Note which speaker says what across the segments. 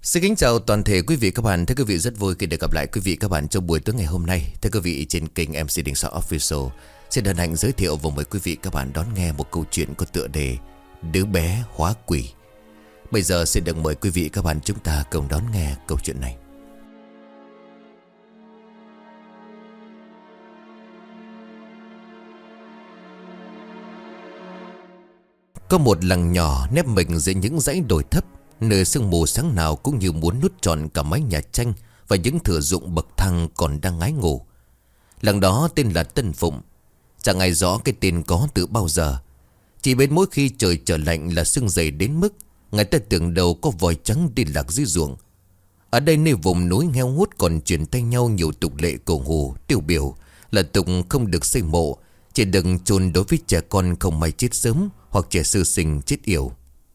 Speaker 1: Xin kính chào toàn thể quý vị các bạn. Thưa quý vị, rất vui khi được gặp lại quý vị các bạn trong buổi tối ngày hôm nay. Thưa quý vị, trên kênh MC Đình Soạn Official xin hân hạnh giới thiệu và mời quý vị các bạn đón nghe một câu chuyện có tựa đề Đứa bé hóa quỷ. Bây giờ xin được mời quý vị các bạn chúng ta cùng đón nghe câu chuyện này. Có một làng nhỏ nép mình giữa những dãy đồi thấp, nơi sương mù sáng nào cũng như muốn nuốt trọn cả mái nhà tranh và những thửa ruộng bậc thang còn đang ngái ngủ. Làng đó tên là Tân Phụng. Chẳng ai rõ cái tên có từ bao giờ. Chỉ biết mỗi khi trời trở lạnh là sương dày đến mức người ta tưởng đầu có vòi trắng đi lạc dưới ruộng. Ở đây nơi vùng núi nghèo ngút còn truyền tay nhau nhiều tục lệ cổ hủ tiêu biểu là tục không được xây mộ, chỉ đừng chôn đối với trẻ con không may chết sớm hoặc trẻ sơ sinh chết yểu.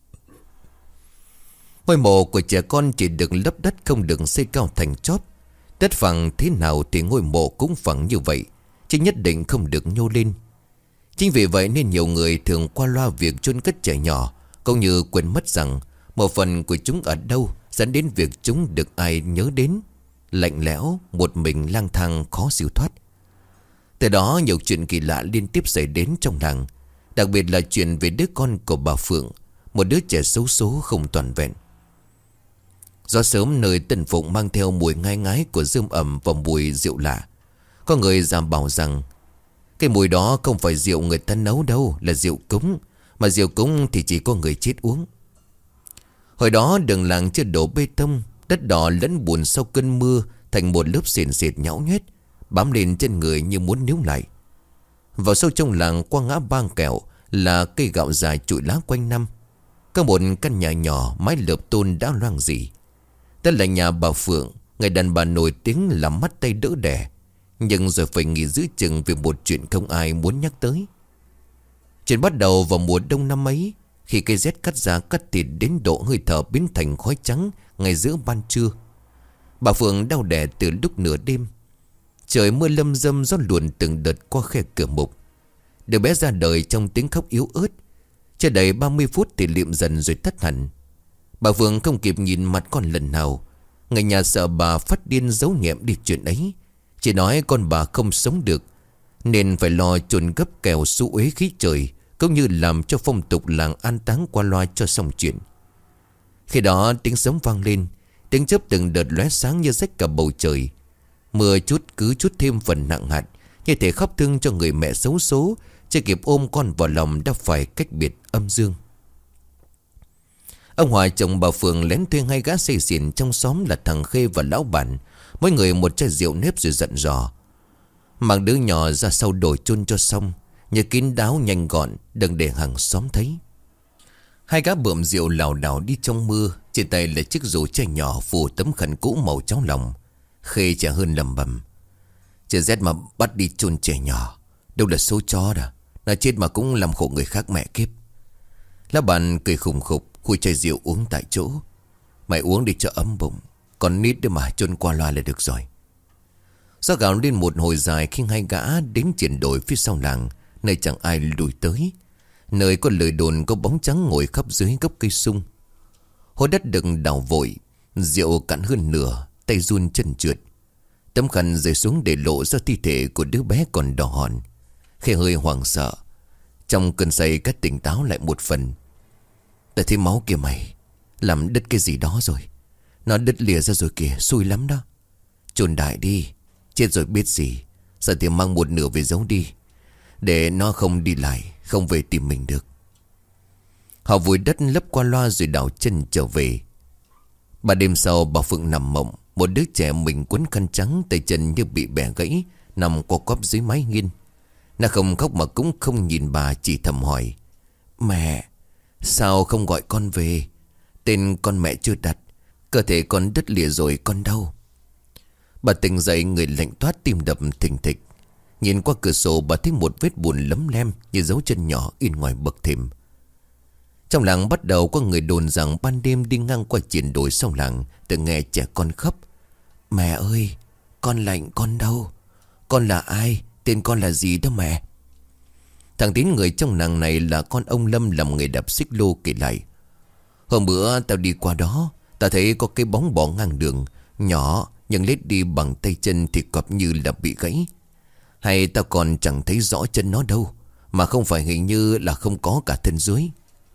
Speaker 1: Ngôi mộ của trẻ con chỉ được lấp đất, không được xây cao thành chót. Đất phẳng thế nào thì ngôi mộ cũng phẳng như vậy, chứ nhất định không được nhô lên. Chính vì vậy nên nhiều người thường qua loa việc chôn cất trẻ nhỏ, cũng như quên mất rằng một phần của chúng ở đâu dẫn đến việc chúng được ai nhớ đến. Lạnh lẽo, một mình lang thang khó siêu thoát. Từ đó nhiều chuyện kỳ lạ liên tiếp xảy đến trong làng. Đặc biệt là chuyện về đứa con của bà Phượng, một đứa trẻ xấu số không toàn vẹn. Gió sớm nơi Tân Phụng mang theo mùi ngai ngái của rơm ẩm và mùi rượu lạ. Có người giảm bảo rằng cái mùi đó không phải rượu người ta nấu đâu, là rượu cúng. Mà rượu cúng thì chỉ có người chết uống. Hồi đó đường làng chưa đổ bê tông, đất đỏ lẫn bùn sau cơn mưa thành một lớp sền sệt nhão nhét, bám lên chân người như muốn níu lại. Vào sâu trong làng qua ngã Bang Kẹo là cây gạo dài trụi lá quanh năm. Có một căn nhà nhỏ mái lợp tôn đã loang rỉ. Đó là nhà bà Phượng, người đàn bà nổi tiếng làm mắt tay đỡ đẻ, nhưng rồi phải nghỉ giữ chừng vì một chuyện không ai muốn nhắc tới. Chuyện bắt đầu vào mùa đông năm ấy, khi cây rét cắt da cắt thịt đến độ hơi thở biến thành khói trắng ngay giữa ban trưa. Bà Phượng đau đẻ từ lúc nửa đêm. Trời mưa lâm dâm, gió luồn từng đợt qua khe cửa mục. Đứa bé ra đời trong tiếng khóc yếu ớt. Chưa đầy 30 phút thì liệm dần rồi tắt hẳn. Bà Phượng không kịp nhìn mặt con lần nào. Người nhà sợ bà phát điên giấu nhẹm đi chuyện ấy, chỉ nói con bà không sống được, nên phải lo chôn gấp kèo xú uế khí trời, cũng như làm cho phong tục làng an táng qua loa cho xong chuyện. Khi đó tiếng sấm vang lên, tiếng chớp từng đợt lóe sáng như rách cả bầu trời. Mưa chút cứ chút thêm phần nặng hạt, như thể khóc thương cho người mẹ xấu số, chưa kịp ôm con vào lòng đã phải cách biệt âm dương. Ông Hòa chồng bà Phượng lén thuê hai gã say xỉn trong xóm là thằng Khê và lão Bản, mỗi người một chai rượu nếp rồi dặn dò: mang đứa nhỏ ra sau đồi chôn cho xong, nhớ kín đáo nhanh gọn, đừng để hàng xóm thấy. Hai gã bượm rượu lảo đảo đi trong mưa, trên tay là chiếc rổ chai nhỏ phủ tấm khăn cũ màu cháo lòng. Khê chả hơn lầm bầm: trời rét mà bắt đi chôn trẻ nhỏ, đâu là số chó đó, nó chết mà cũng làm khổ người khác mẹ kiếp. Lão Bản cười khùng khục, khui chai rượu uống tại chỗ: mày uống đi cho ấm bụng, còn nít nữa mà chôn qua loa là được rồi. Gió gào lên một hồi dài khi hai gã đến triển đồi phía sau làng, nơi chẳng ai lùi tới, nơi có lời đồn có bóng trắng ngồi khắp dưới gốc cây sung. Hố đất đừng đào vội, rượu cạn hơn nửa, tay run chân trượt. Tấm khăn rơi xuống để lộ ra thi thể của đứa bé còn đỏ hòn. Khi hơi hoảng sợ, trong cơn say cách tỉnh táo lại một phần: ta thấy máu kìa mày, làm đứt cái gì đó rồi. Nó đứt lìa ra rồi kìa, xui lắm đó. Chôn đại đi, chết rồi biết gì. Giờ thì mang một nửa về giấu đi, để nó không đi lại, không về tìm mình được. Họ vùi đất lấp qua loa rồi đảo chân trở về. Ba đêm sau bà Phượng nằm mộng. Một đứa trẻ mình quấn khăn trắng, tay chân như bị bẻ gãy, nằm co quắp dưới mái hiên. Nó không khóc mà cũng không nhìn bà, chỉ thầm hỏi: mẹ, sao không gọi con về? Tên con mẹ chưa đặt, cơ thể con đứt lìa rồi con đau. Bà tỉnh dậy, người lạnh toát, tim đập thình thịch. Nhìn qua cửa sổ bà thấy một vết bùn lấm lem như dấu chân nhỏ in ngoài bậc thềm. Trong làng bắt đầu có người đồn rằng ban đêm đi ngang qua triển đồi sau làng, từng nghe trẻ con khóc: mẹ ơi, con lạnh, con đau. Con là ai? Tên con là gì đó mẹ? Thằng Tín, người trong làng này, là con ông Lâm làm nghề đạp xích lô, kể lại: hôm bữa tao đi qua đó, Ta thấy có cái bóng bỏ ngang đường, nhỏ nhưng lết đi bằng tay chân thì cọp như là bị gãy. Hay ta còn chẳng thấy rõ chân nó đâu, mà không phải hình như là không có cả thân dưới.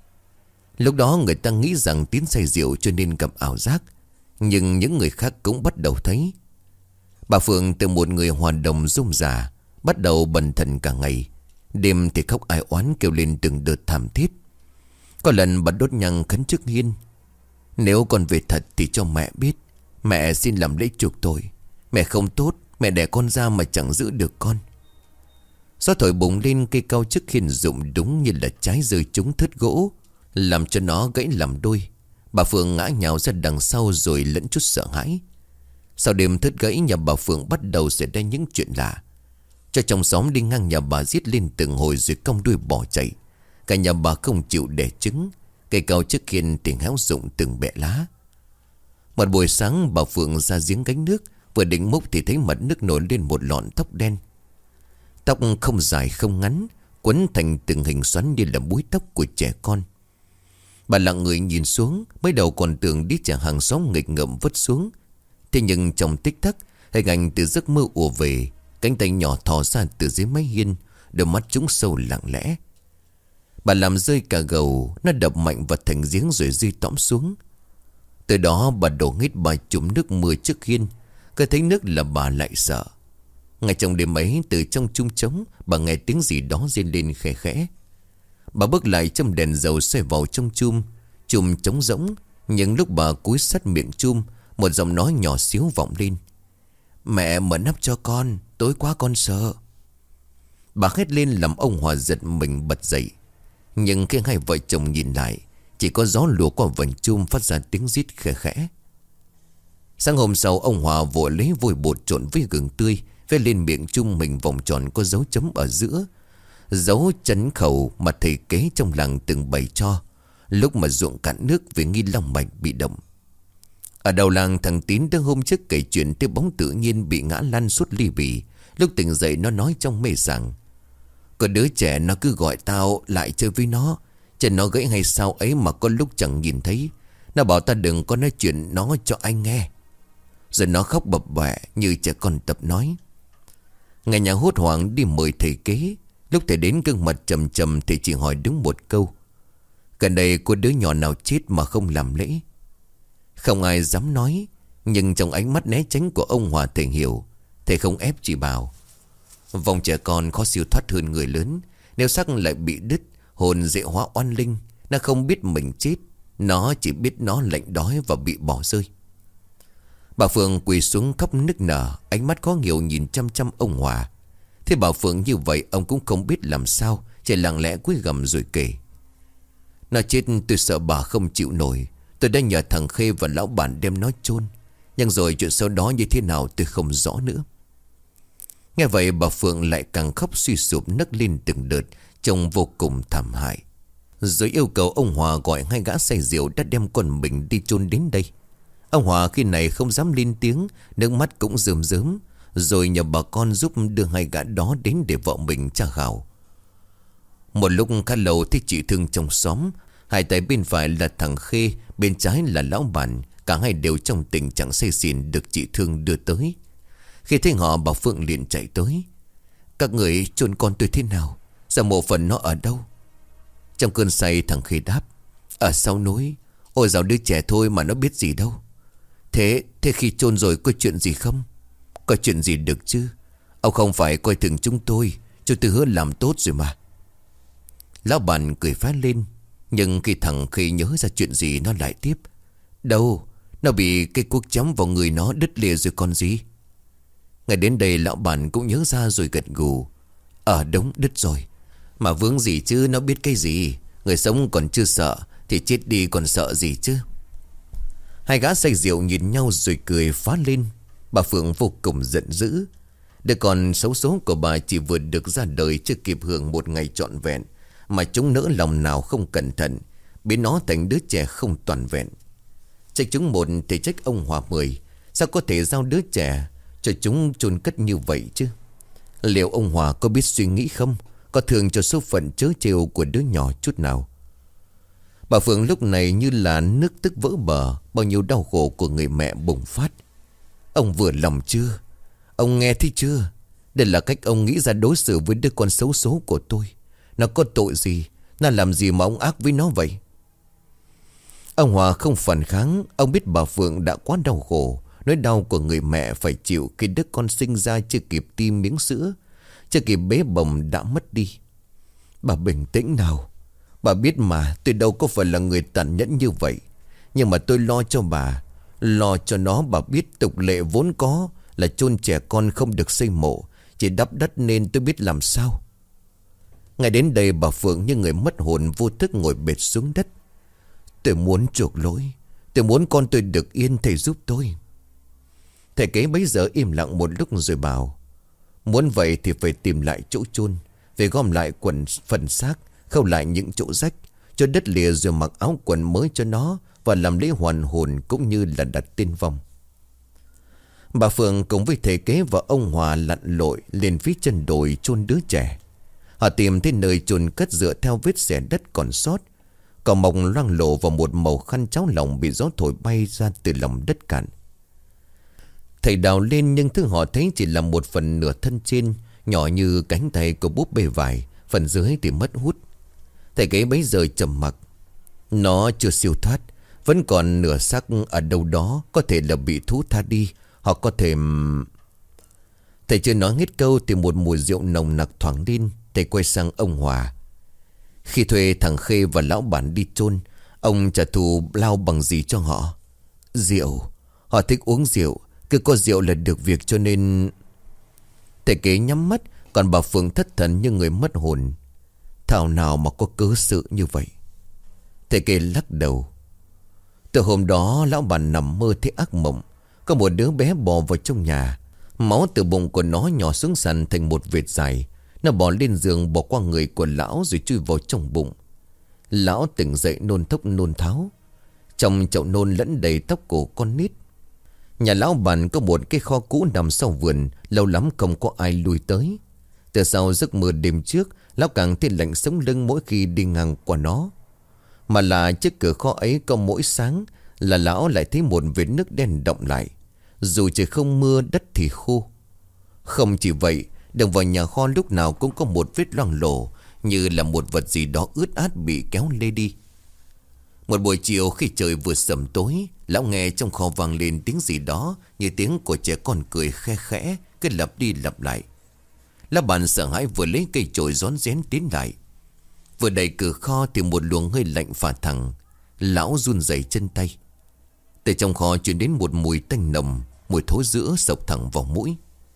Speaker 1: Lúc đó người ta nghĩ rằng Tín say rượu cho nên gặp ảo giác, nhưng những người khác cũng bắt đầu thấy. Bà Phượng từ một người hòa đồng rôm rả bắt đầu bần thần cả ngày. Đêm thì khóc ai oán kêu lên từng đợt thảm thiết. Có lần bà đốt nhang khấn trước hiên: nếu con về thật thì cho mẹ biết. Mẹ xin làm lễ chuộc tội. Mẹ không tốt, mẹ đẻ con ra mà chẳng giữ được con. Gió thổi bùng lên, cây cao trước hiên rụng đúng như là trái rơi trúng thớt gỗ, làm cho nó gãy làm đôi. Bà Phượng ngã nhào ra đằng sau rồi lẫn chút sợ hãi. Sau đêm thớt gãy, nhà bà Phượng bắt đầu xảy ra những chuyện lạ. Cho trong xóm đi ngang nhà bà giết lên từng hồi rồi cong đuôi bỏ chạy. Cả nhà bà không chịu đẻ trứng. Cây cao trước hiên thì héo rụng từng bẹ lá. Một buổi sáng bà Phượng ra giếng gánh nước, vừa định múc thì thấy mặt nước nổi lên một lọn tóc đen. Tóc không dài không ngắn, quấn thành từng hình xoắn như là búi tóc của trẻ con. Bà lặng người nhìn xuống, mới đầu còn tưởng đít trẻ hàng xóm nghịch ngợm vứt xuống. Thế nhưng trong tích tắc, hình ảnh từ giấc mơ ùa về. Cánh tay nhỏ thò ra từ dưới mái hiên, đôi mắt trũng sâu lặng lẽ. Bà làm rơi cả gầu, nó đập mạnh vào thành giếng rồi rơi tõm xuống. Từ đó bà đổ hết bà chùm nước mưa trước hiên. Cứ thấy nước là bà lại sợ. Ngay trong đêm ấy, từ trong chum trống, bà nghe tiếng gì đó rên lên khẽ khẽ. Bà bước lại châm đèn dầu xoay vào trong chum. Chum trống rỗng, nhưng lúc bà cúi sát miệng chum, một giọng nói nhỏ xíu vọng lên: mẹ mở nắp cho con, tối quá con sợ. Bà hét lên làm ông Hòa giật mình bật dậy. Nhưng khi hai vợ chồng nhìn lại, chỉ có gió lùa qua vành chum phát ra tiếng rít khẽ khẽ. Sáng hôm sau, ông Hòa vội lấy vôi bột trộn với gừng tươi, vẽ lên miệng chum mình vòng tròn có dấu chấm ở giữa, dấu trấn khẩu mà thầy kế trong làng từng bày cho lúc mà ruộng cạn nước vì nghi long mạch bị động. Ở đầu làng, thằng Tín đã hôm trước kể chuyện tới bóng tự nhiên bị ngã lăn suốt ly bì. Lúc tỉnh dậy nó nói trong mê rằng: có đứa trẻ nó cứ gọi tao lại chơi với nó, chân nó gãy hay sao ấy mà có lúc chẳng nhìn thấy. Nó bảo ta đừng có nói chuyện nó cho anh nghe. Rồi nó khóc bập bẹ như trẻ con tập nói. Ngày nhà hốt hoảng đi mời thầy kế. Lúc thầy đến, gương mặt trầm trầm, thầy chỉ hỏi đúng một câu: gần đây có đứa nhỏ nào chết mà không làm lễ? Không ai dám nói, nhưng trong ánh mắt né tránh của ông Hòa, thầy hiểu. Thầy không ép, chỉ bảo: vòng trẻ con khó siêu thoát hơn người lớn. Nếu xác lại bị đứt, hồn dễ hóa oan linh. Nó không biết mình chết, nó chỉ biết nó lạnh đói và bị bỏ rơi. Bà Phượng quỳ xuống khóc nức nở, ánh mắt khó hiểu nhìn chăm chăm ông Hòa. Thế bà Phượng như vậy, ông cũng không biết làm sao, chỉ lặng lẽ cúi gằm rồi kể: nó chết tôi sợ bà không chịu nổi. Tôi đã nhờ thằng Khê và lão bản đem nó chôn, nhưng rồi chuyện sau đó như thế nào tôi không rõ nữa. Nghe vậy bà Phượng lại càng khóc suy sụp, nấc lên từng đợt, trông vô cùng thảm hại. Rồi yêu cầu ông Hòa gọi hai gã say rượu đã đem con mình đi chôn đến đây. Ông Hòa khi này không dám lên tiếng, nước mắt cũng rơm rớm. Rồi nhờ bà con giúp đưa hai gã đó đến để vợ mình tra khảo. Một lúc khá lâu thì chị Thương trong xóm, hai tay bên phải là thằng Khê, bên trái là lão bản, cả hai đều trong tình trạng say xỉn, được chị Thương đưa tới. Khi thấy họ, bà Phượng liền chạy tới: các người chôn con tôi thế nào? Giờ mộ phần nó ở đâu? Trong cơn say, thằng Khê đáp: ở sau núi. Ôi dạo đứa trẻ thôi mà nó biết gì đâu. Thế khi chôn rồi có chuyện gì không? Có chuyện gì được chứ? Ông không phải coi thường chúng tôi tôi hứa làm tốt rồi mà. Lão bản cười phá lên. Nhưng khi thằng Khê nhớ ra chuyện gì, nó lại tiếp: đâu, nó bị cây cuốc chém vào người nó đứt lìa rồi còn gì. Ngay đến đây lão bản cũng nhớ ra rồi gật gù: đúng, đứt rồi. Mà vướng gì chứ, nó biết cái gì. Người sống còn chưa sợ thì chết đi còn sợ gì chứ. Hai gã say rượu nhìn nhau rồi cười phá lên. Bà Phượng vô cùng giận dữ. Đứa con xấu số của bà chỉ vừa được ra đời, chưa kịp hưởng một ngày trọn vẹn, mà chúng nỡ lòng nào không cẩn thận, biến nó thành đứa trẻ không toàn vẹn. Trách chúng một thì trách ông Hòa 10. Sao có thể giao đứa trẻ cho chúng chôn cất như vậy chứ? Liệu ông Hòa có biết suy nghĩ không? Có thương cho số phận trớ trêu của đứa nhỏ chút nào? Bà Phượng lúc này như là nước tức vỡ bờ. Bao nhiêu đau khổ của người mẹ bùng phát. Ông vừa lòng chưa? Ông nghe thấy chưa? Đây là cách ông nghĩ ra đối xử với đứa con xấu số của tôi. Nó có tội gì? Nó làm gì mà ông ác với nó vậy? Ông Hòa không phản kháng. Ông biết bà Phượng đã quá đau khổ. Nỗi đau của người mẹ phải chịu khi đứa con sinh ra chưa kịp tiêm miếng sữa, chưa kịp bế bồng đã mất đi. Bà bình tĩnh nào. Bà biết mà, tôi đâu có phải là người tàn nhẫn như vậy. Nhưng mà tôi lo cho bà, lo cho nó. Bà biết tục lệ vốn có là chôn trẻ con không được xây mộ, chỉ đắp đất, nên tôi biết làm sao. Ngay đến đây bà Phượng như người mất hồn vô thức ngồi bệt xuống đất. Tôi muốn chuộc lỗi. Tôi muốn con tôi được yên, thầy giúp tôi. Thầy kế bấy giờ im lặng một lúc rồi bảo: muốn vậy thì phải tìm lại chỗ chôn, phải gom lại phần xác, khâu lại những chỗ rách, cho đất lìa, rồi mặc áo quần mới cho nó, và làm lễ hoàn hồn cũng như là đặt tên vong. Bà Phượng cùng với thầy kế và ông Hòa lặn lội lên phía chân đồi chôn đứa trẻ. Họ tìm thấy nơi chôn cất dựa theo vết xẻ đất còn sót. Cỏ mọc loang lổ vào một màu khăn cháo lòng bị gió thổi bay ra từ lòng đất cạn. Thầy đào lên nhưng thứ họ thấy chỉ là một phần nửa thân trên, nhỏ như cánh tay của búp bê vải, phần dưới thì mất hút. Thầy kế bấy giờ trầm mặc. Nó chưa siêu thoát, vẫn còn nửa xác ở đâu đó, có thể là bị thú tha đi, hoặc có thể... Thầy chưa nói hết câu thì một mùi rượu nồng nặc thoảng lên. Thầy quay sang ông Hòa. Khi thuê thằng Khê và lão bản đi chôn, ông trả thù lao bằng gì cho họ? Rượu. Họ thích uống rượu, cứ có rượu là được việc, cho nên... Thầy kế nhắm mắt, còn bà Phượng thất thần như người mất hồn. Thảo nào mà có cớ sự như vậy? Thầy kế lắc đầu. Từ hôm đó lão bản nằm mơ thấy ác mộng. Có một đứa bé bò vào trong nhà. Máu từ bụng của nó nhỏ xuống sàn thành một vệt dài. Nó bò lên giường, bò qua người của lão rồi chui vào trong bụng. Lão tỉnh dậy nôn thốc nôn tháo. Trong chậu nôn lẫn đầy tóc của con nít. Nhà lão bản có một cái kho cũ nằm sau vườn, lâu lắm không có ai lui tới. Từ sau giấc mơ đêm trước, lão càng thấy lạnh sống lưng mỗi khi đi ngang qua nó. Mà là trước cửa kho ấy có mỗi sáng là lão lại thấy một vệt nước đen đọng lại. Dù trời không mưa, đất thì khô. Không chỉ vậy, đường vào nhà kho lúc nào cũng có một vết loang lổ, như là một vật gì đó ướt át bị kéo lê đi. Một buổi chiều khi trời vừa sầm tối, lão nghe trong kho vang lên tiếng gì đó như tiếng của trẻ con cười khe khẽ, cứ lặp đi lặp lại. Lão bản sợ hãi vừa lấy cây chổi rón rén tiến lại. Vừa đẩy cửa kho thì một luồng hơi lạnh phả thẳng. Lão run rẩy chân tay. Từ trong kho truyền đến một mùi tanh nồng, mùi thối rữa sộc thẳng vào mũi.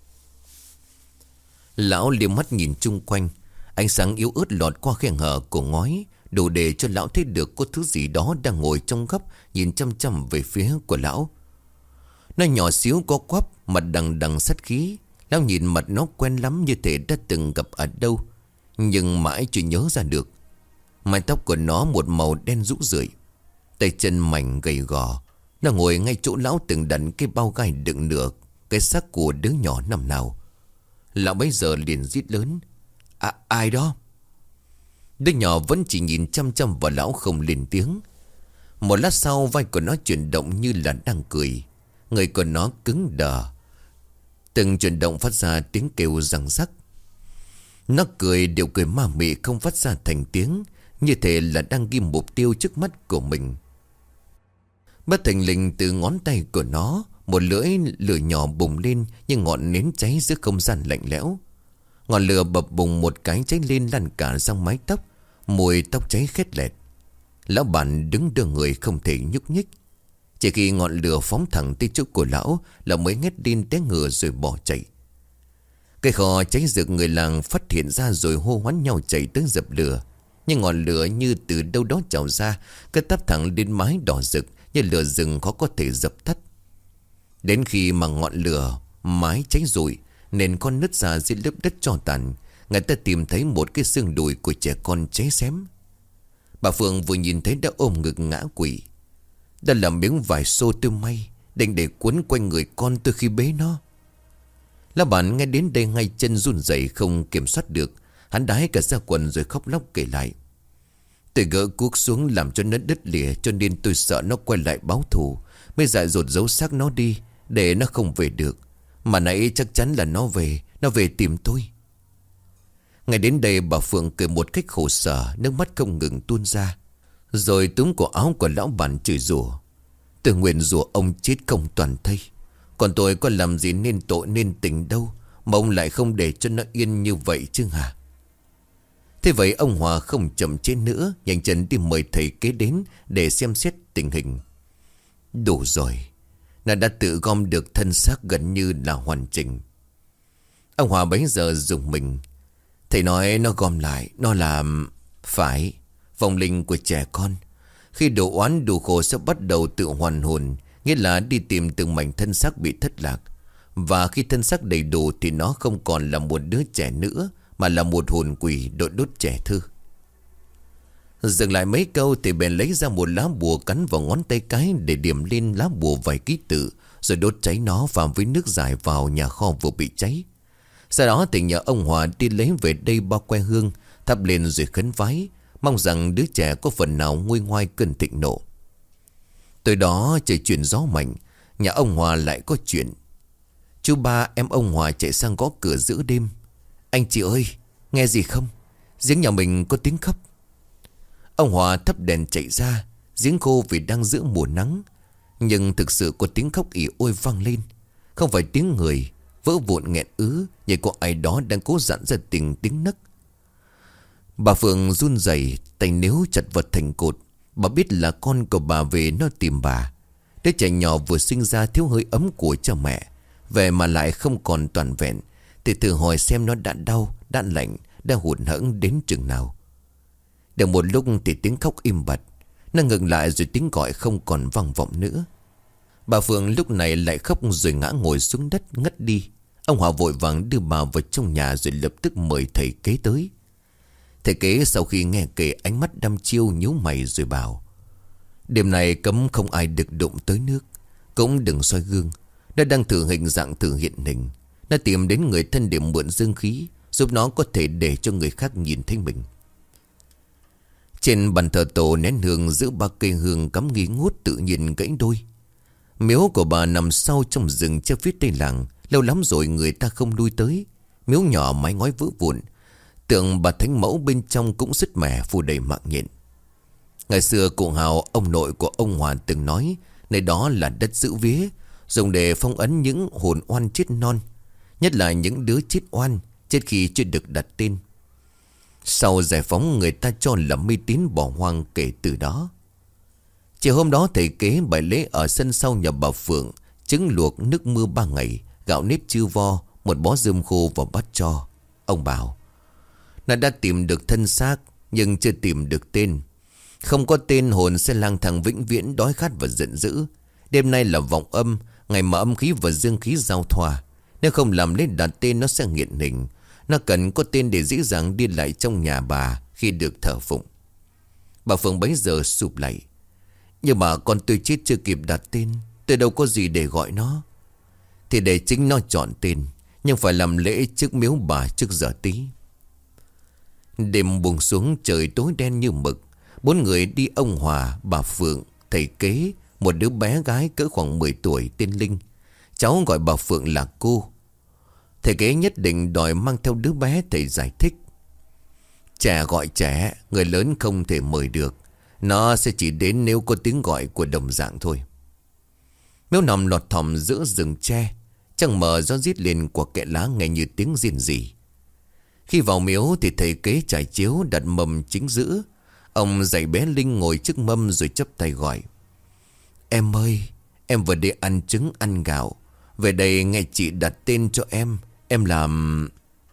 Speaker 1: Lão liếc mắt nhìn chung quanh. Ánh sáng yếu ớt lọt qua khe hở của ngói, đủ để cho lão thấy được có thứ gì đó đang ngồi trong góc, nhìn chăm chăm về phía của lão. Nó nhỏ xíu có quắp, mặt đằng đằng sát khí. Lão nhìn mặt nó quen lắm, như thể đã từng gặp ở đâu, nhưng mãi chưa nhớ ra được. Mái tóc của nó một màu đen rũ rượi, tay chân mảnh gầy gò. Nó ngồi ngay chỗ lão từng đặt cái bao gai đựng nửa cái xác của đứa nhỏ nằm nào. Lão bấy giờ liền rít lớn: ai đó? Đứa nhỏ vẫn chỉ nhìn chăm chăm vào lão, không lên tiếng. Một lát sau, vai của nó chuyển động như là đang cười. Người của nó cứng đờ, từng chuyển động phát ra tiếng kêu răng rắc. Nó cười đều cười ma mị, không phát ra thành tiếng, như thể là đang ghim mục tiêu trước mắt của mình. Bất thình lình từ ngón tay của nó, một lưỡi lửa nhỏ bùng lên như ngọn nến cháy giữa không gian lạnh lẽo. Ngọn lửa bập bùng một cái cháy lên lan cả sang mái tóc, mùi tóc cháy khét lẹt. Lão bản đứng đưa người không thể nhúc nhích. Chỉ khi ngọn lửa phóng thẳng tới chỗ của lão là mới ngét lên té ngửa rồi bỏ chạy. Cái kho cháy rực, người làng phát hiện ra rồi hô hoán nhau chạy tới dập lửa. Nhưng ngọn lửa như từ đâu đó trào ra, cứ tắp thẳng lên mái đỏ rực, như lửa rừng khó có thể dập tắt. Đến khi mà ngọn lửa mái cháy rụi nên con nứt ra dưới lớp đất tro tàn, người ta tìm thấy một cái xương đùi của trẻ con cháy xém. Bà Phượng vừa nhìn thấy đã ôm ngực ngã quỵ. Đã làm miếng vải xô tôi may, định để quấn quanh người con tôi khi bế nó. Lão bản nghe đến đây ngay chân run rẩy không kiểm soát được. Hắn đái cả ra quần rồi khóc lóc kể lại. Tôi gỡ cuốc xuống làm cho nó đứt lìa, cho nên tôi sợ nó quay lại báo thù, mới dại dột giấu xác nó đi để nó không về được. Mà nãy chắc chắn là nó về tìm tôi. Ngay đến đây bà Phượng cười một cách khổ sở, nước mắt không ngừng tuôn ra. Rồi túm cổ áo của lão bản chửi rủa: tôi nguyện rủa ông chết không toàn thây. Còn tôi có làm gì nên tội nên tình đâu mà ông lại không để cho nó yên như vậy chứ hả? Thế vậy ông Hòa không chậm chế nữa, nhanh chân đi mời thầy kế đến để xem xét tình hình. Đủ rồi, nó đã tự gom được thân xác gần như là hoàn chỉnh. Ông Hòa bấy giờ dùng mình. Thầy nói nó gom lại, nó làm... Phải, vong linh của trẻ con khi đủ oán đủ khổ sẽ bắt đầu tự hoàn hồn, nghĩa là đi tìm từng mảnh thân xác bị thất lạc. Và khi thân xác đầy đủ thì nó không còn là một đứa trẻ nữa, mà là một hồn quỷ đội đốt trẻ thơ. Dừng lại mấy câu thì bèn lấy ra một lá bùa cắn vào ngón tay cái để điểm lên lá bùa vài ký tự, rồi đốt cháy nó vào với nước giải vào nhà kho vừa bị cháy. Sau đó thì nhờ ông Hòa đi lấy về đây bao que hương, thắp lên rồi khấn vái, mong rằng đứa trẻ có phần nào nguôi ngoai cơn thịnh nộ. Tới đó trời chuyển gió mạnh, nhà ông Hòa lại có chuyện. Chú Ba em ông Hòa chạy sang gõ cửa giữa đêm. Anh chị ơi, nghe gì không? Giếng nhà mình có tiếng khóc. Ông Hòa thắp đèn chạy ra. Giếng khô vì đang giữa mùa nắng, nhưng thực sự có tiếng khóc ỉ ôi vang lên. Không phải tiếng người vỡ vụn nghẹn ứ, như có ai đó đang cố dặn ra tiếng nấc. Bà Phượng run rẩy, tay níu chặt vật thành cột. Bà biết là con của bà về nó tìm bà. Đứa trẻ nhỏ vừa sinh ra thiếu hơi ấm của cha mẹ, về mà lại không còn toàn vẹn, thì thử hỏi xem nó đã đau, đã lạnh, đã hụt hẫng đến chừng nào. Được một lúc thì tiếng khóc im bặt. Nó ngừng lại rồi tiếng gọi không còn vang vọng nữa. Bà Phượng lúc này lại khóc rồi ngã ngồi xuống đất ngất đi. Ông Hòa vội vàng đưa bà vào trong nhà rồi lập tức mời thầy kế tới. Thầy kế sau khi nghe kể ánh mắt đăm chiêu nhíu mày rồi bảo: đêm này cấm không ai được đụng tới nước, cũng đừng soi gương. Nó đang thử hình dạng thử hiện hình. Nó tìm đến người thân để mượn dương khí, giúp nó có thể để cho người khác nhìn thấy mình. Trên bàn thờ tổ nén hương giữa ba cây hương cắm nghi ngút tự nhiên gãy đôi. Miếu của bà nằm sâu trong rừng che phía tây làng, lâu lắm rồi người ta không lui tới. Miếu nhỏ mái ngói vỡ vụn, tượng bà thánh mẫu bên trong cũng sứt mẻ phủ đầy mạng nhện. Ngày xưa cụ Hào, ông nội của ông Hòa từng nói nơi đó là đất giữ vía, dùng để phong ấn những hồn oan chết non, nhất là những đứa chết oan, chết khi chưa được đặt tên. Sau giải phóng người ta cho là mê tín bỏ hoang kể từ đó. Chiều hôm đó thầy kế bài lễ ở sân sau nhà bà Phượng, trứng luộc nước mưa 3 ngày, gạo nếp chư vo, một bó rơm khô và bát cho. Ông bảo: nó đã tìm được thân xác nhưng chưa tìm được tên. Không có tên hồn sẽ lang thang vĩnh viễn, đói khát và giận dữ. Đêm nay là vọng âm, ngày mà âm khí và dương khí giao thoa. Nếu không làm lên đặt tên nó sẽ nghiện hình. Nó cần có tên để dễ dàng đi lại trong nhà bà khi được thờ phụng. Bà Phượng bấy giờ sụp lại: nhưng mà con tôi chết chưa kịp đặt tên, tôi đâu có gì để gọi nó. Thì để chính nó chọn tên, nhưng phải làm lễ trước miếu bà trước giờ tí. Đêm buông xuống, trời tối đen như mực. 4 người đi: ông Hòa, bà Phượng, thầy kế, một đứa bé gái cỡ khoảng 10 tuổi tên Linh. Cháu gọi bà Phượng là cô. Thầy kế nhất định đòi mang theo đứa bé. Thầy giải thích: trẻ gọi trẻ, người lớn không thể mời được. Nó sẽ chỉ đến nếu có tiếng gọi của đồng dạng thôi. Miếu nằm lọt thỏm giữa rừng tre, trăng mờ gió rít lên qua kẽ lá nghe như tiếng riêng rỉ. Khi vào miếu thì thầy kế trải chiếu đặt mâm chính giữa. Ông dạy bé Linh ngồi trước mâm rồi chắp tay gọi: em ơi, em vừa đi ăn trứng ăn gạo, về đây nghe chị đặt tên cho em làm...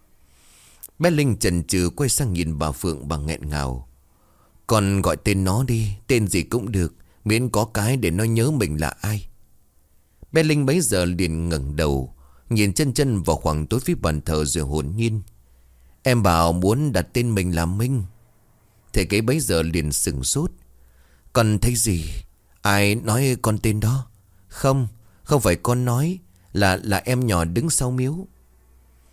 Speaker 1: Bé Linh chần chừ quay sang nhìn bà Phượng bằng nghẹn ngào: con gọi tên nó đi, tên gì cũng được, miễn có cái để nó nhớ mình là ai. Bé Linh bấy giờ liền ngẩng đầu, nhìn chân chân vào khoảng tối phía bàn thờ rồi hồn nhiên: em bảo muốn đặt tên mình là Minh. Thầy kế bấy giờ liền sừng sốt: con thấy gì? Ai nói con tên đó? Không phải con nói, là em nhỏ đứng sau miếu.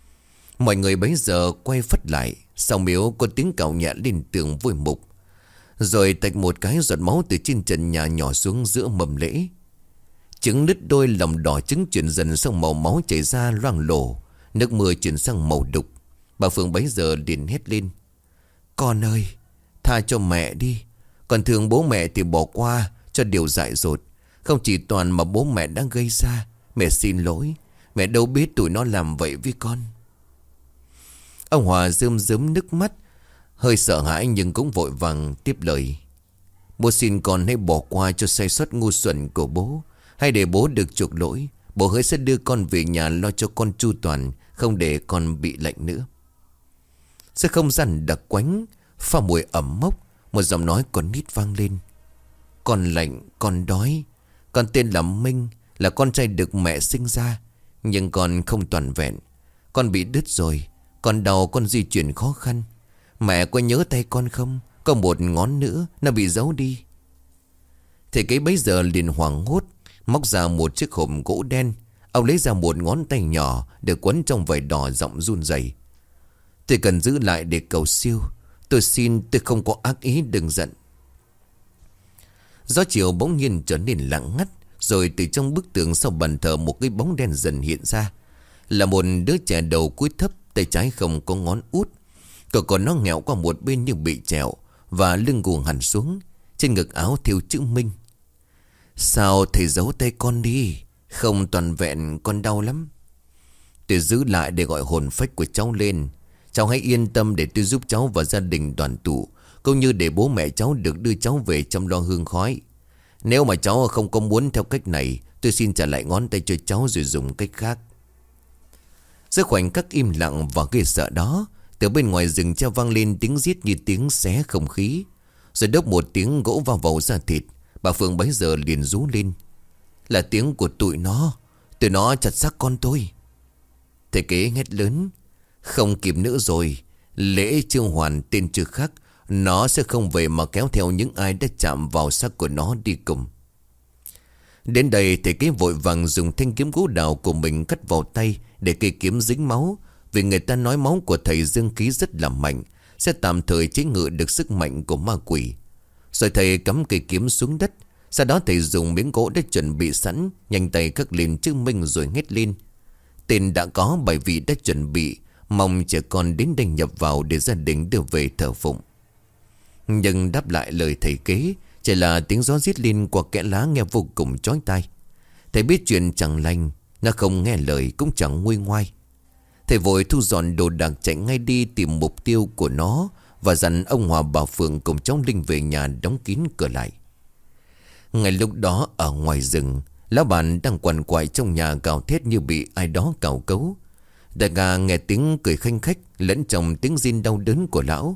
Speaker 1: Mọi người bấy giờ quay phắt lại. Sau miếu có tiếng cào nhẹ lên tường vôi mục. Rồi tạch một cái giọt máu từ trên trần nhà nhỏ xuống giữa mầm lễ. Trứng nứt đôi, lòng đỏ trứng chuyển dần sang màu máu chảy ra loang lổ. Nước mưa chuyển sang màu đục. Bà Phượng bấy giờ liền hét lên: "Con ơi, tha cho mẹ đi. Con thương bố mẹ thì bỏ qua cho điều dại dột. Không chỉ toàn mà bố mẹ đã gây ra. Mẹ xin lỗi. Mẹ đâu biết tụi nó làm vậy với con." Ông Hòa rơm rớm nước mắt, hơi sợ hãi nhưng cũng vội vàng tiếp lời: "Bố xin con hãy bỏ qua cho sai sót ngu xuẩn của bố. Hay để bố được chuộc lỗi, bố hứa sẽ đưa con về nhà lo cho con chu toàn, không để con bị lạnh nữa." Giữa không gian đặc quánh, pha mùi ẩm mốc, một giọng nói còn nít vang lên: "Con lạnh, con đói. Con tên là Minh, là con trai được mẹ sinh ra. Nhưng con không toàn vẹn. Con bị đứt rồi. Con đau, con di chuyển khó khăn. Mẹ có nhớ tay con không? Có một ngón nữa, nó bị giấu đi." Thầy kế bấy giờ liền hoảng hốt, móc ra một chiếc hộp gỗ đen. Ông lấy ra một ngón tay nhỏ được quấn trong vải đỏ, giọng run rẩy: "Tôi cần giữ lại để cầu siêu. Tôi xin, tôi không có ác ý, đừng giận." Gió chiều bỗng nhiên trở nên lặng ngắt. Rồi từ trong bức tường sau bàn thờ một cái bóng đen dần hiện ra. Là một đứa trẻ đầu cúi thấp, tay trái không có ngón út. Cậu còn nó nghẹo qua một bên như bị trẹo, và lưng gù hẳn xuống. Trên ngực áo thêu chữ Minh. "Sao thầy giấu tay con đi? Không toàn vẹn, con đau lắm." "Tôi giữ lại để gọi hồn phách của cháu lên. Cháu hãy yên tâm để tôi giúp cháu và gia đình đoàn tụ, cũng như để bố mẹ cháu được đưa cháu về chăm lo hương khói. Nếu mà cháu không có muốn theo cách này, tôi xin trả lại ngón tay cho cháu rồi dùng cách khác." Giữa khoảnh khắc im lặng và ghê sợ đó, từ bên ngoài rừng treo vang lên tiếng rít như tiếng xé không khí. Rồi đốc một tiếng gỗ vào vầu da thịt. Bà Phượng bấy giờ liền rú lên: "Là tiếng của tụi nó. Tụi nó chặt xác con tôi." Thầy kế hét lớn: "Không kịp nữa rồi. Lễ Trương Hoàn tên chưa khắc. Nó sẽ không về mà kéo theo những ai đã chạm vào xác của nó đi cùng." Đến đây thầy kế vội vàng dùng thanh kiếm gỗ đào của mình cắt vào tay, để cây kiếm dính máu. Vì người ta nói máu của thầy dương khí rất là mạnh, sẽ tạm thời chế ngự được sức mạnh của ma quỷ. Rồi thầy cắm cây kiếm xuống đất. Sau đó thầy dùng miếng gỗ đã chuẩn bị sẵn, nhanh tay khắc lên chữ Minh rồi hét lên: "Tên đã có, bởi vì đã chuẩn bị. Mong trẻ con đến đây nhập vào để gia đình đưa về thờ phụng." Nhưng đáp lại lời thầy kế chỉ là tiếng gió rít lên qua kẽ lá, nghe vô cùng chói tai. Thầy biết chuyện chẳng lành, nó không nghe lời cũng chẳng nguôi ngoai. Thầy vội thu dọn đồ đạc chạy ngay đi tìm mục tiêu của nó, và dặn ông Hòa bà Phượng cùng cháu Linh về nhà đóng kín cửa lại. Ngay lúc đó ở ngoài rừng, lão bản đang quằn quại trong nhà gào thét như bị ai đó cào cấu. Đại gà nghe tiếng cười khanh khách lẫn trong tiếng rên đau đớn của lão.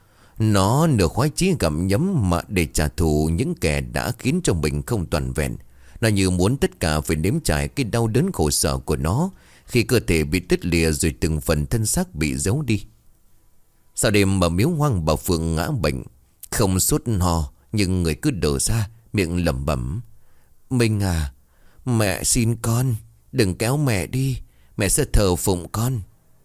Speaker 1: Nó nửa khoái chí gặm nhấm mà để trả thù những kẻ đã khiến cho mình không toàn vẹn. Nó như muốn tất cả phải nếm trải cái đau đớn khổ sở của nó khi cơ thể bị đứt lìa, rồi từng phần thân xác bị giấu đi. Sau đêm bà miếu hoang bà Phượng ngã bệnh, không sốt ho nhưng người cứ đờ ra, miệng lẩm bẩm: "Minh à, mẹ xin con, đừng kéo mẹ đi, mẹ sẽ thờ phụng con."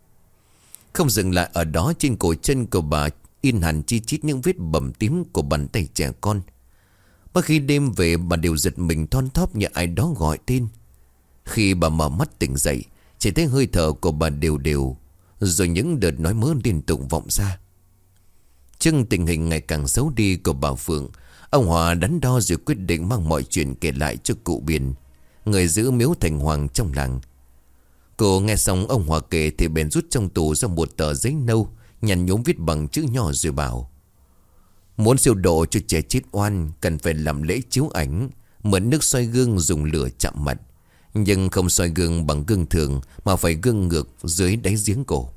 Speaker 1: Không dừng lại ở đó, trên cổ chân của bà in hẳn chi chít những vết bầm tím của bàn tay trẻ con. Mỗi khi đêm về, bà đều giật mình thon thóp như ai đó gọi tên. Khi bà mở mắt tỉnh dậy, chỉ thấy hơi thở của bà đều đều, rồi những đợt nói mớ liên tục vọng ra. Trước tình hình ngày càng xấu đi của bà Phượng, ông Hòa đắn đo rồi quyết định mang mọi chuyện kể lại cho cụ Biền, người giữ miếu thành hoàng trong làng. Cô nghe xong ông Hòa kể thì bèn rút trong tủ ra một tờ giấy nâu, nhăn nhúm viết bằng chữ nhỏ rồi bảo: "Muốn siêu độ cho trẻ chết oan, cần phải làm lễ chiếu ảnh, mượn nước soi gương dùng lửa chạm mặt. Nhưng không soi gương bằng gương thường, mà phải gương ngược dưới đáy giếng cổ."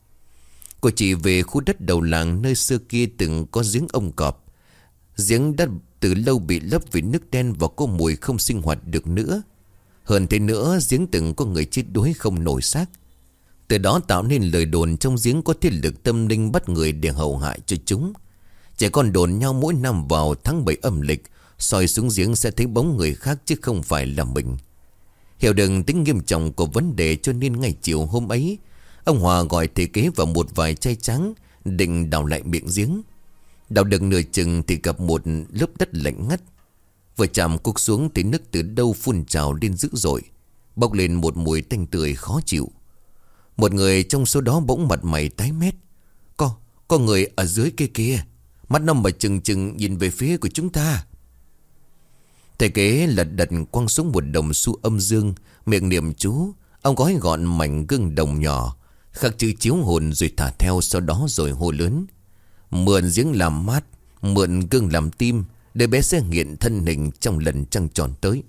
Speaker 1: Cô chỉ về khu đất đầu làng nơi xưa kia từng có giếng ông cọp. Giếng đã từ lâu bị lấp vì nước đen và có mùi không sinh hoạt được nữa. Hơn thế nữa, giếng từng có người chết đuối không nổi xác. Từ đó tạo nên lời đồn trong giếng có thế lực tâm linh bắt người để hậu hại cho chúng. Trẻ con đồn nhau mỗi năm vào tháng 7 âm lịch, soi xuống giếng sẽ thấy bóng người khác chứ không phải là mình. Hiểu được tính nghiêm trọng của vấn đề, cho nên ngày chiều hôm ấy, ông Hòa gọi thầy kế vào một vài chai trắng định đào lại miệng giếng. Đào được nửa chừng thì gặp một lớp đất lạnh ngắt. Vừa chạm cục xuống thì nước từ đâu phun trào lên dữ dội, bốc lên một mùi tanh tưởi khó chịu. Một người trong số đó bỗng mặt mày tái mét. Có người ở dưới kia kìa, mắt nó mà chừng chừng nhìn về phía của chúng ta. Thầy kế lật đật quăng xuống một đồng xu âm dương, miệng niệm chú. Ông gói gọn mảnh gương đồng nhỏ, khắc chữ chiếu hồn rồi thả theo. Sau đó rồi hô lớn: mượn giếng làm mát, mượn gương làm tim, để bé sẽ hiện thân hình trong lần trăng tròn tới.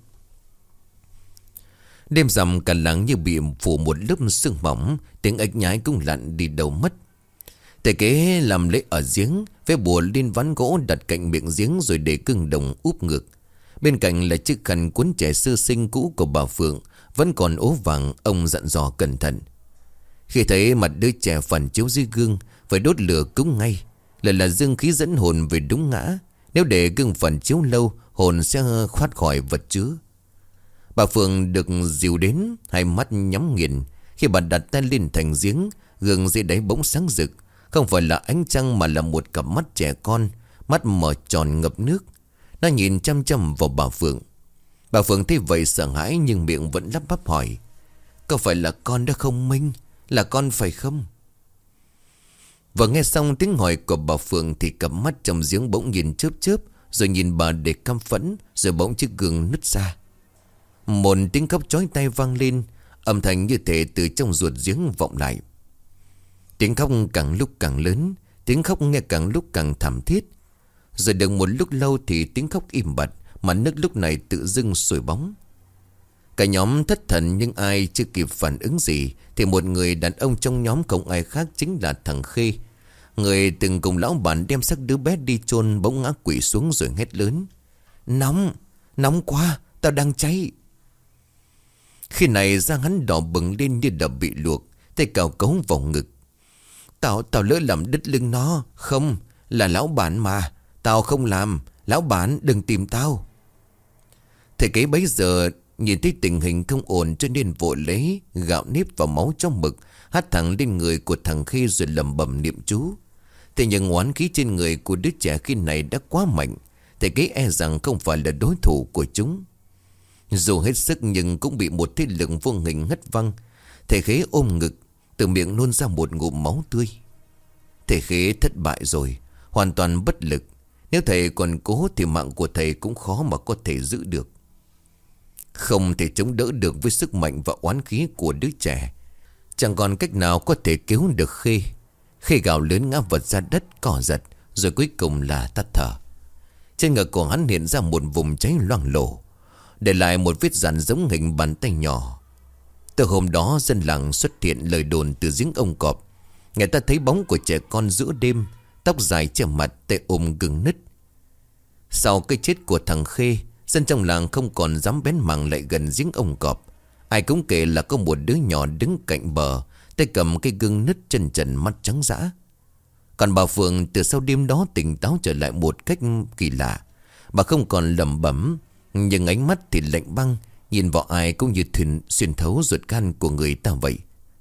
Speaker 1: Đêm rằm cả làng như bị phủ một lớp sương mỏng, tiếng ếch nhái cũng lặn đi đâu mất. Thầy kế làm lễ ở giếng, phế bùa lên ván gỗ đặt cạnh miệng giếng rồi để gương đồng úp ngược. Bên cạnh là chiếc khăn cuốn trẻ sơ sinh cũ của bà Phượng, vẫn còn ố vàng. Ông dặn dò cẩn thận. Khi thấy mặt đứa trẻ phản chiếu dưới gương, phải đốt lửa cúng ngay. Là dương khí dẫn hồn về đúng ngã. Nếu để gương phản chiếu lâu, hồn sẽ thoát khỏi vật chứa. Bà Phượng được dìu đến, hai mắt nhắm nghiền. Khi bà đặt tay lên thành giếng, gương dưới đáy bỗng sáng rực. Không phải là ánh trăng mà là một cặp mắt trẻ con, mắt mở tròn ngập nước. Nó nhìn chăm chăm vào bà Phượng. Bà Phượng thấy vậy sợ hãi nhưng miệng vẫn lắp bắp hỏi: có phải là con đó không Minh? Là con phải không? Và nghe xong tiếng hỏi của bà Phượng thì cặp mắt trong giếng bỗng nhìn chớp chớp, rồi nhìn bà để căm phẫn, rồi bỗng chiếc gương nứt ra. Một tiếng khóc chói tai vang lên, âm thanh như thể từ trong ruột giếng vọng lại. Tiếng khóc càng lúc càng lớn, tiếng khóc nghe càng lúc càng thảm thiết. Rồi được một lúc lâu thì tiếng khóc im bặt, mà nước lúc này tự dưng sôi bóng. Cả nhóm thất thần nhưng ai chưa kịp phản ứng gì thì một người đàn ông trong nhóm không ai khác chính là thằng Khê, người từng cùng lão bản đem xác đứa bé đi chôn, bỗng ngã quỵ xuống rồi hét lớn: nóng, nóng quá, tao đang cháy. Khi này da hắn đỏ bừng lên như đập bị luộc, tay cào cấu vào ngực. Tao lỡ làm đứt lưng nó. Không, là lão bản mà. Tao không làm. Lão bản đừng tìm tao. Thầy kế bấy giờ nhìn thấy tình hình không ổn cho nên vội lấy gạo nếp và máu trong mực hắt thẳng lên người của thằng Khê rồi lẩm bẩm niệm chú. Thế nhưng oán khí trên người của đứa trẻ khi này đã quá mạnh, thầy kế e rằng không phải là đối thủ của chúng. Dù hết sức nhưng cũng bị một thế lực vô hình hất văng. Thầy Khế ôm ngực, từ miệng nôn ra một ngụm máu tươi. Thầy Khế thất bại rồi, hoàn toàn bất lực. Nếu thầy còn cố thì mạng của thầy cũng khó mà có thể giữ được. Không thể chống đỡ được với sức mạnh và oán khí của đứa trẻ. Chẳng còn cách nào có thể cứu được Khê. Khê gào lớn ngã vật ra đất cỏ giật, rồi cuối cùng là tắt thở. Trên ngực của hắn hiện ra một vùng cháy loang lổ, để lại một vết dạn giống hình bàn tay nhỏ. Từ hôm đó dân làng xuất hiện lời đồn từ giếng ông cọp. Người ta thấy bóng của trẻ con giữa đêm, tóc dài che mặt, tay ôm gừng nứt. Sau cái chết của thằng Khê, dân trong làng không còn dám bén mảng lại gần giếng ông cọp. Ai cũng kể là có một đứa nhỏ đứng cạnh bờ, tay cầm cái gương nứt, chân trần, mắt trắng dã. Còn bà Phượng từ sau đêm đó tỉnh táo trở lại một cách kỳ lạ. Bà không còn lẩm bẩm, nhưng ánh mắt thì lạnh băng, nhìn vào ai cũng như xuyên thấu ruột gan của người ta vậy.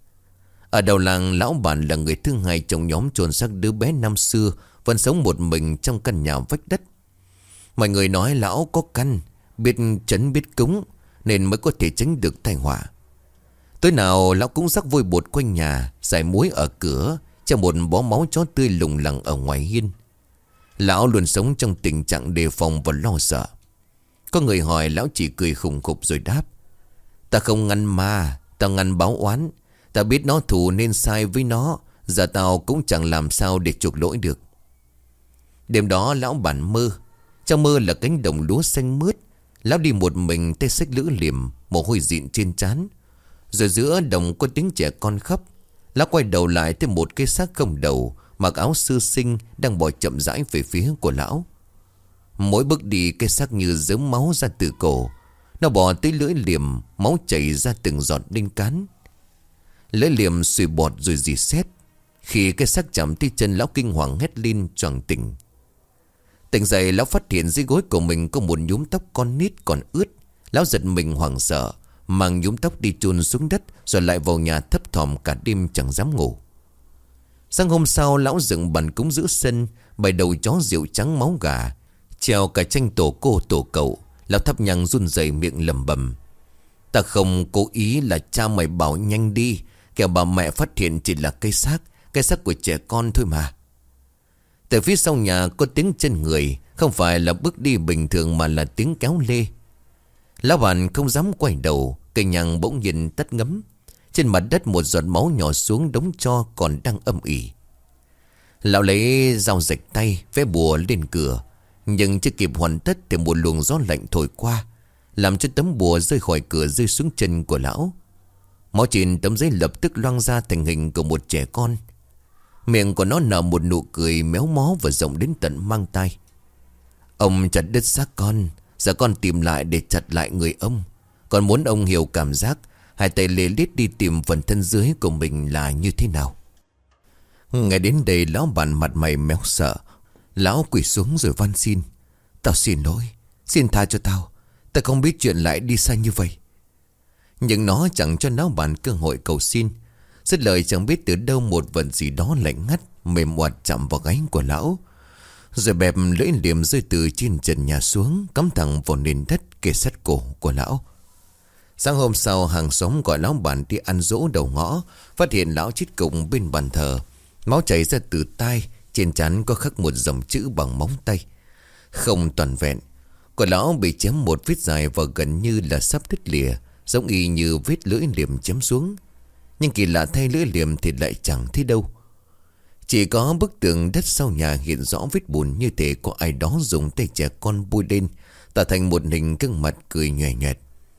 Speaker 1: Ở đầu làng, lão bản là người thứ hai trong nhóm chôn xác đứa bé năm xưa, vẫn sống một mình trong căn nhà vách đất. Mọi người nói lão có căn, biết trấn biết cúng, nên mới có thể tránh được tai họa. Tối nào lão cũng rắc vôi bột quanh nhà, rải muối ở cửa, cho một bó máu chó tươi lủng lẳng ở ngoài hiên. Lão luôn sống trong tình trạng đề phòng và lo sợ. Có người hỏi, lão chỉ cười khùng khục rồi đáp: ta không ngăn ma, tao ngăn báo oán. Ta biết nó thù nên sai với nó, giờ tao cũng chẳng làm sao để chuộc lỗi được. Đêm đó lão bản mơ. Trong mơ là cánh đồng lúa xanh mướt. Lão đi một mình, tay xách lưỡi liềm, mồ hôi dịn trên trán. Rồi giữa đồng có tiếng trẻ con khóc. Lão quay đầu lại thấy một cái xác không đầu, mặc áo sơ sinh, đang bò chậm rãi về phía của lão. Mỗi bước đi cái xác như giớm máu ra từ cổ. Nó bò tới lưỡi liềm, máu chảy ra từng giọt đinh cán. Lưỡi liềm sùi bọt rồi rỉ sét. Khi cái xác chạm tới chân, lão kinh hoàng hét lên choàng tỉnh. Tỉnh dậy, lão phát hiện dưới gối của mình có một nhúm tóc con nít còn ướt. Lão giật mình hoảng sợ, mang nhúm tóc đi chôn xuống đất, rồi lại vào nhà thấp thỏm cả đêm chẳng dám ngủ. Sáng hôm sau lão dựng bàn cúng giữa sân, bày đầu chó rượu trắng máu gà, treo cả tranh tổ cô tổ cậu. Lão thắp nhang run rẩy miệng lẩm bẩm: Ta không cố ý, là cha mày bảo nhanh đi, kẻo bà mẹ phát hiện chỉ là cây xác của trẻ con thôi mà. Từ phía sau nhà có tiếng chân người, không phải là bước đi bình thường mà là tiếng kéo lê. Lão bản không dám quay đầu, cây nhang bỗng nhiên tắt ngấm. Trên mặt đất một giọt máu nhỏ xuống đống tro còn đang âm ỉ. Lão lấy dao rạch tay vẽ bùa lên cửa, nhưng chưa kịp hoàn tất thì một luồng gió lạnh thổi qua, làm cho tấm bùa rơi khỏi cửa rơi xuống chân của lão. Máu trên tấm giấy lập tức loang ra thành hình của một trẻ con. Miệng của nó nở một nụ cười méo mó và rộng đến tận mang tai. Ông chặt đứt xác con, giờ con tìm lại để chặt lại người ông. Còn muốn ông hiểu cảm giác hai tay lê lết đi tìm phần thân dưới của mình là như thế nào. Nghe đến đây lão bản mặt mày méo sợ. Lão quỳ xuống rồi van xin: Tao xin lỗi, xin tha cho tao. Tao không biết chuyện lại đi xa như vậy. Nhưng nó chẳng cho lão bản cơ hội cầu xin. Dứt lời chẳng biết từ đâu một vật gì đó lạnh ngắt mềm oặt chạm vào gáy của lão, rồi bẹp lưỡi liềm rơi từ trên trần nhà xuống, cắm thẳng vào nền đất kề sát cổ của lão. Sáng hôm sau hàng xóm gọi lão bản đi ăn dỗ đầu ngõ, phát hiện lão chết cụng bên bàn thờ. Máu chảy ra từ tai, trên trán có khắc một dòng chữ bằng móng tay, không toàn vẹn. Của lão bị chém một vết dài và gần như là sắp đứt lìa, giống y như vết lưỡi liềm chém xuống. Nhưng kỳ lạ thay, lưỡi liềm thì lại chẳng thấy đâu. Chỉ có bức tường đất sau nhà hiện rõ vết bùn, như thể có ai đó dùng tay trẻ con bôi lên, tạo thành một hình gương mặt cười nhòe nhòe.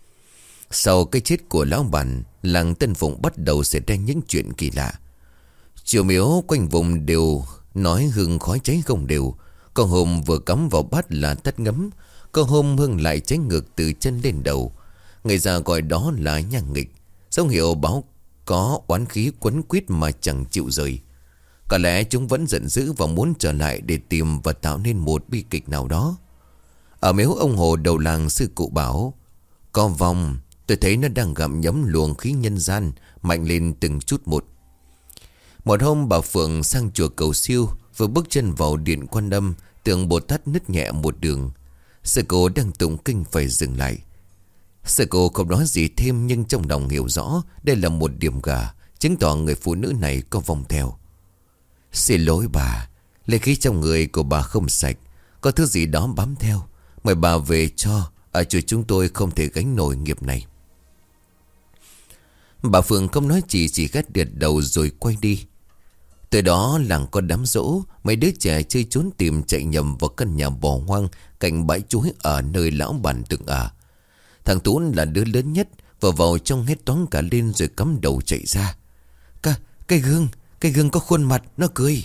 Speaker 1: Sau cái chết của lão bản, làng Tân Phụng bắt đầu xảy ra những chuyện kỳ lạ. Chùa miếu quanh vùng đều nói hương khói cháy không đều. Có hôm vừa cắm vào bát là tắt ngấm, có hôm hương lại cháy ngược từ chân lên đầu. Người già gọi đó là nhang nghịch, dấu hiệu báo có oán khí quấn quýt mà chẳng chịu rời. Có lẽ chúng vẫn giận dữ và muốn trở lại để tìm và tạo nên một bi kịch nào đó. Ở miếu ông Hồ đầu làng, sư cụ bảo: Có vong, tôi thấy nó đang gặm nhấm luồng khí nhân gian mạnh lên từng chút một. Một hôm bà Phượng sang chùa cầu siêu, vừa bước chân vào điện Quan Âm, tượng Bồ Tát nứt nhẹ một đường. Sư cô đang tụng kinh phải dừng lại. Sư cô không nói gì thêm, nhưng trong lòng hiểu rõ đây là một điểm gà, chứng tỏ người phụ nữ này có vong theo. Xin lỗi bà, linh khí trong người của bà không sạch, có thứ gì đó bám theo. Mời bà về cho, ở chùa chúng tôi không thể gánh nổi nghiệp này. Bà Phượng không nói chỉ gắt gật đầu rồi quay đi. Từ đó làng có đám dỗ, mấy đứa trẻ chơi trốn tìm chạy nhầm vào căn nhà bỏ hoang cạnh bãi chuối ở nơi lão bản từng ở. Thằng Tú là đứa lớn nhất, vừa vào trong hét toáng cả lên rồi cắm đầu chạy ra. Cái gương có khuôn mặt, nó cười.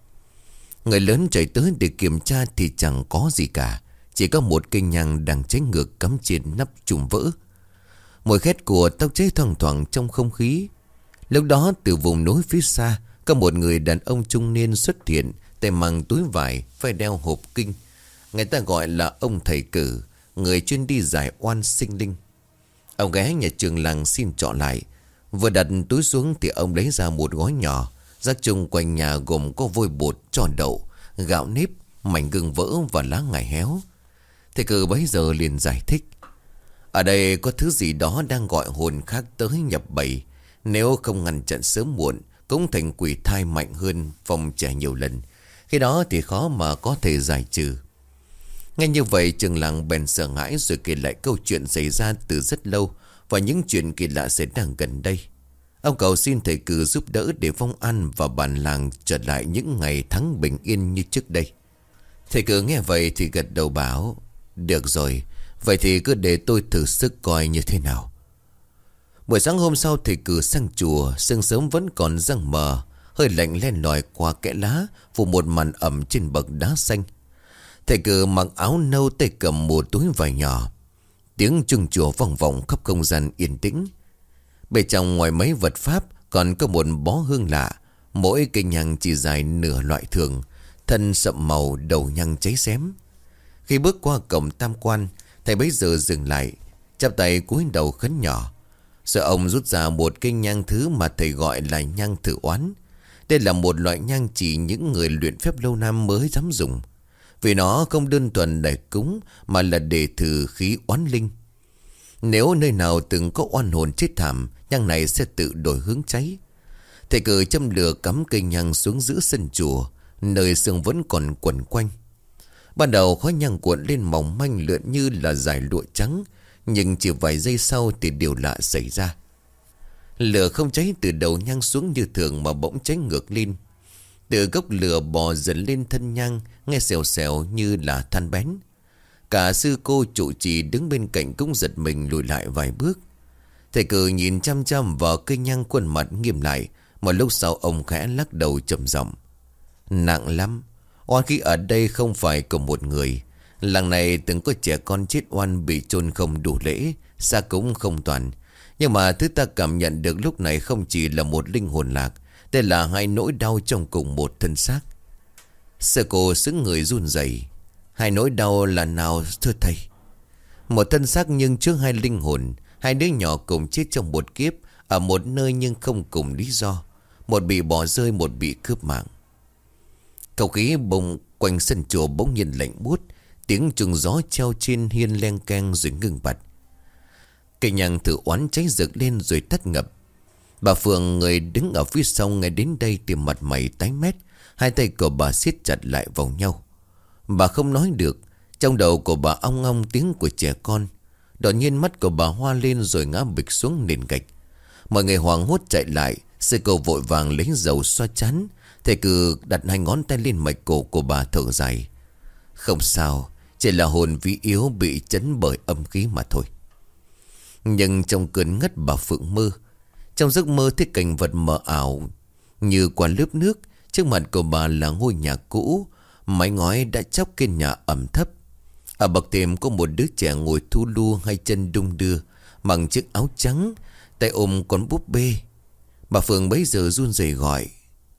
Speaker 1: Người lớn chạy tới để kiểm tra thì chẳng có gì cả, chỉ có một cây nhang đang cháy ngược cắm trên nắp chùm vỡ. Mùi khét của tóc cháy thoang thoảng trong không khí. Lúc đó từ vùng núi phía xa, có một người đàn ông trung niên xuất hiện, tay mang túi vải, phải đeo hộp kinh. Người ta gọi là ông thầy cử, người chuyên đi giải oan sinh linh. Ông ghé nhà trường làng xin trọ lại. Vừa đặt túi xuống thì ông lấy ra một gói nhỏ. Rác chung quanh nhà gồm có vôi bột, tròn đậu, gạo nếp, mảnh gừng vỡ và lá ngải héo. Thầy cử bấy giờ liền giải thích: Ở đây có thứ gì đó đang gọi hồn khác tới nhập bầy. Nếu không ngăn chặn sớm muộn, cũng thành quỷ thai mạnh hơn phòng trẻ nhiều lần. Khi đó thì khó mà có thể giải trừ. Nghe như vậy trường làng bèn sợ hãi, rồi kể lại câu chuyện xảy ra từ rất lâu và những chuyện kỳ lạ xảy ra gần đây. Ông cầu xin thầy cử giúp đỡ để vong an và bản làng trở lại những ngày tháng bình yên như trước đây. Thầy cử nghe vậy thì gật đầu bảo: Được rồi, vậy thì cứ để tôi thử sức coi như thế nào. Buổi sáng hôm sau thầy cử sang chùa, sương sớm vẫn còn giăng mờ, hơi lạnh len lỏi qua kẽ lá, phủ một màn ẩm trên bậc đá xanh. Thầy cử mặc áo nâu, tay cầm một túi vải nhỏ. Tiếng chuông chùa vang vọng khắp không gian yên tĩnh. Bên trong ngoài mấy vật pháp còn có một bó hương lạ. Mỗi cây nhang chỉ dài nửa loại thường, thân sậm màu, đầu nhang cháy xém. Khi bước qua cổng tam quan, thầy bấy giờ dừng lại, chắp tay cúi đầu khấn nhỏ. Rồi ông rút ra một cây nhang thứ mà thầy gọi là nhang thử oán. Đây là một loại nhang chỉ những người luyện phép lâu năm mới dám dùng, vì nó không đơn thuần để cúng mà là để trừ khí oán linh. Nếu nơi nào từng có oan hồn chết thảm, nhang này sẽ tự đổi hướng cháy. Thầy cử châm lửa cắm cây nhang xuống giữa sân chùa, nơi sương vẫn còn quẩn quanh. Ban đầu khói nhang cuộn lên mỏng manh lượn như là dải lụa trắng, nhưng chỉ vài giây sau thì điều lạ xảy ra. Lửa không cháy từ đầu nhang xuống như thường mà bỗng cháy ngược lên. Từ gốc lửa bò dần lên thân nhang, nghe xèo xèo như là than bén. Cả sư cô trụ trì đứng bên cạnh cũng giật mình lùi lại vài bước. Thầy cử nhìn chăm chăm vào cây nhang, khuôn mặt nghiêm lại. Một lúc sau ông khẽ lắc đầu trầm giọng: Nặng lắm. Oan khí ở đây không phải của một người. Làng này từng có trẻ con chết oan bị chôn không đủ lễ, xa cũng không toàn. Nhưng mà thứ ta cảm nhận được lúc này không chỉ là một linh hồn lạc, đây là hai nỗi đau trong cùng một thân xác. Sư cô sững người run rẩy. Hai nỗi đau là nào thưa thầy? Một thân xác nhưng trước hai linh hồn. Hai đứa nhỏ cùng chết trong một kiếp, ở một nơi nhưng không cùng lý do. Một bị bỏ rơi, một bị cướp mạng. Không khí bùng quanh sân chùa bỗng nhiên lạnh buốt. Tiếng chuông gió treo trên hiên leng keng rồi ngưng bặt. Cây nhang thử oán cháy rực lên rồi tắt ngập. Bà Phượng, người đứng ở phía sau, nghe đến đây thì mặt mày tái mét. Hai tay của bà siết chặt lại vào nhau. Bà không nói được. Trong đầu của bà ong ong tiếng của trẻ con. Đột nhiên mắt của bà hoa lên rồi ngã bịch xuống nền gạch. Mọi người hoảng hốt chạy lại. Sư cô vội vàng lấy dầu xoa chán. Thầy cử đặt hai ngón tay lên mạch cổ của bà thở dài. Không sao, chỉ là hồn vía yếu bị chấn bởi âm khí mà thôi. Nhưng trong cơn ngất, bà Phượng mơ. Trong giấc mơ thấy cảnh vật mờ ảo như qua lớp nước. Trước mặt của bà là ngôi nhà cũ, mái ngói đã chóc, trên nhà ẩm thấp. Ở bậc thềm có một đứa trẻ ngồi thu lu, hai chân đung đưa, mặc chiếc áo trắng, tay ôm con búp bê. Bà Phượng bấy giờ run rẩy gọi: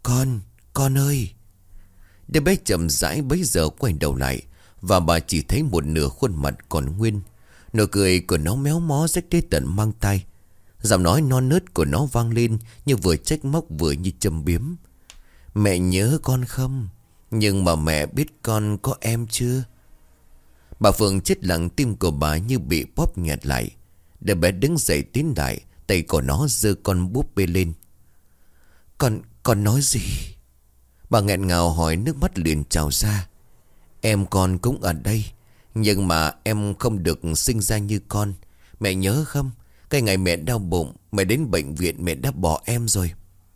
Speaker 1: Con ơi. Đứa bé chậm rãi bấy giờ quay đầu lại, và bà chỉ thấy một nửa khuôn mặt còn nguyên. Nụ cười của nó méo mó rách tới tận mang tai. Giọng nói non nớt của nó vang lên như vừa trách móc vừa như châm biếm: Mẹ nhớ con không? Nhưng mà mẹ biết con có em chưa? Bà Phượng chết lặng, tim của bà như bị bóp nghẹt lại. Đứa bé đứng dậy tiến lại, tay của nó giơ con búp bê lên. Con nói gì? Bà nghẹn ngào hỏi, nước mắt liền trào ra. Em con cũng ở đây, nhưng mà em không được sinh ra như con. Mẹ nhớ không? Cái ngày mẹ đau bụng, mẹ đến bệnh viện, mẹ đã bỏ em rồi.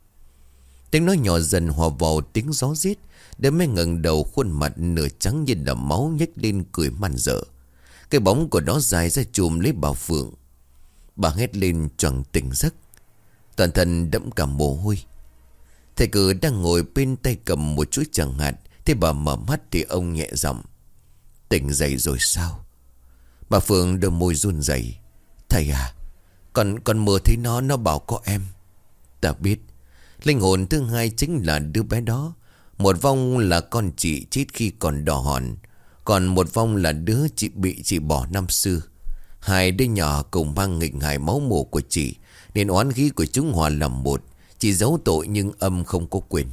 Speaker 1: Tiếng nói nhỏ dần hòa vào tiếng gió rít. Đứa bé ngẩng đầu, khuôn mặt nửa trắng như là máu, nhếch lên cười man dở. Cái bóng của nó dài ra chùm lấy bà Phượng. Bà hét lên choàng tỉnh giấc, toàn thân đẫm cả mồ hôi. Thầy cử đang ngồi bên tay cầm một chuỗi chẳng hạt. Thế bà mở mắt thì ông nhẹ giọng: Tỉnh dậy rồi sao? Bà Phượng đôi môi run rẩy: Thầy à, con mơ thấy nó bảo có em. Ta biết. Linh hồn thứ hai chính là đứa bé đó. Một vong là con chị chết khi còn đỏ hòn, còn một vong là đứa chị bị chị bỏ năm xưa. Hai đứa nhỏ cùng mang nghịch hài máu mủ của chị, nên oán khí của chúng hòa làm một. Chị giấu tội nhưng âm không có quyền.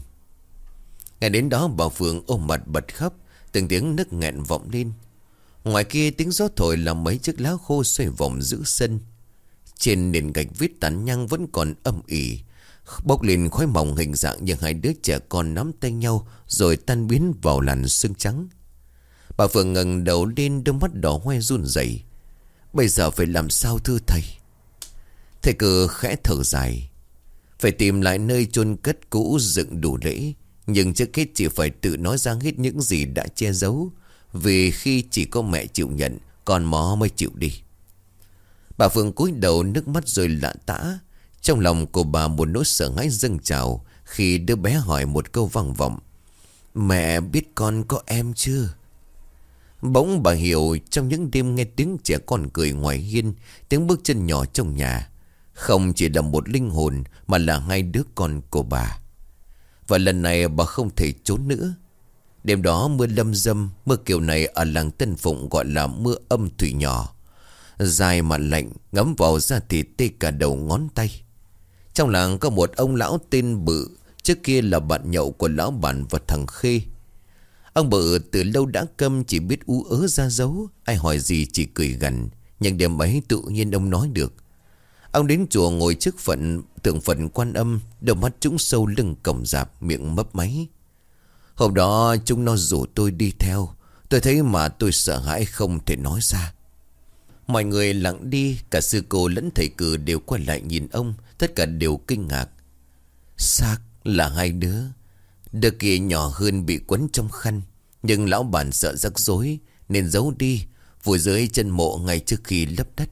Speaker 1: Ngay đến đó bà Phượng ôm mặt bật khóc, từng tiếng nức nghẹn vọng lên. Ngoài kia tiếng gió thổi làm mấy chiếc lá khô xoay vòng giữa sân. Trên nền gạch viết tàn nhang vẫn còn âm ỉ, bốc lên khói mỏng hình dạng như hai đứa trẻ con nắm tay nhau rồi tan biến vào làn sương trắng. Bà Phượng ngẩng đầu lên, đôi mắt đỏ hoe run rẩy. Bây giờ phải làm sao thưa thầy? Thầy cử khẽ thở dài. Phải tìm lại nơi chôn cất cũ dựng đủ lễ. Nhưng trước hết chỉ phải tự nói ra hết những gì đã che giấu. Vì khi chỉ có mẹ chịu nhận, con mó mới chịu đi. Bà Phượng cúi đầu, nước mắt rơi lã tã. Trong lòng của bà một nỗi sợ hãi dâng trào khi đứa bé hỏi một câu vang vọng: Mẹ biết con có em chưa? Bỗng bà hiểu, trong những đêm nghe tiếng trẻ con cười ngoài hiên, tiếng bước chân nhỏ trong nhà, không chỉ là một linh hồn mà là hai đứa con của bà. Và lần này bà không thể trốn nữa. Đêm đó mưa lâm dâm, mưa kiểu này ở làng Tân Phụng gọi là mưa âm thủy nhỏ, dài mà lạnh, ngấm vào da thịt tê cả đầu ngón tay. Trong làng có một ông lão tên Bự, Trước kia là bạn nhậu của lão bản và thằng Khê. Ông Bự từ lâu đã câm, chỉ biết ú ớ ra dấu. Ai hỏi gì chỉ cười gằn. Nhưng đêm ấy tự nhiên ông nói được. Ông đến chùa ngồi trước tượng Phật Quan Âm, đôi mắt trũng sâu lưng còng rạp, miệng mấp máy. Hôm đó chúng nó rủ tôi đi theo. Tôi thấy mà tôi sợ hãi không thể nói ra. Mọi người lặng đi. Cả sư cô lẫn thầy cử đều quay lại nhìn ông. Tất cả đều kinh ngạc. Xác là hai đứa. Đứa kia nhỏ hơn bị quấn trong khăn. Nhưng lão bản sợ rắc rối nên giấu đi, vùi dưới chân mộ ngay trước khi lấp đất.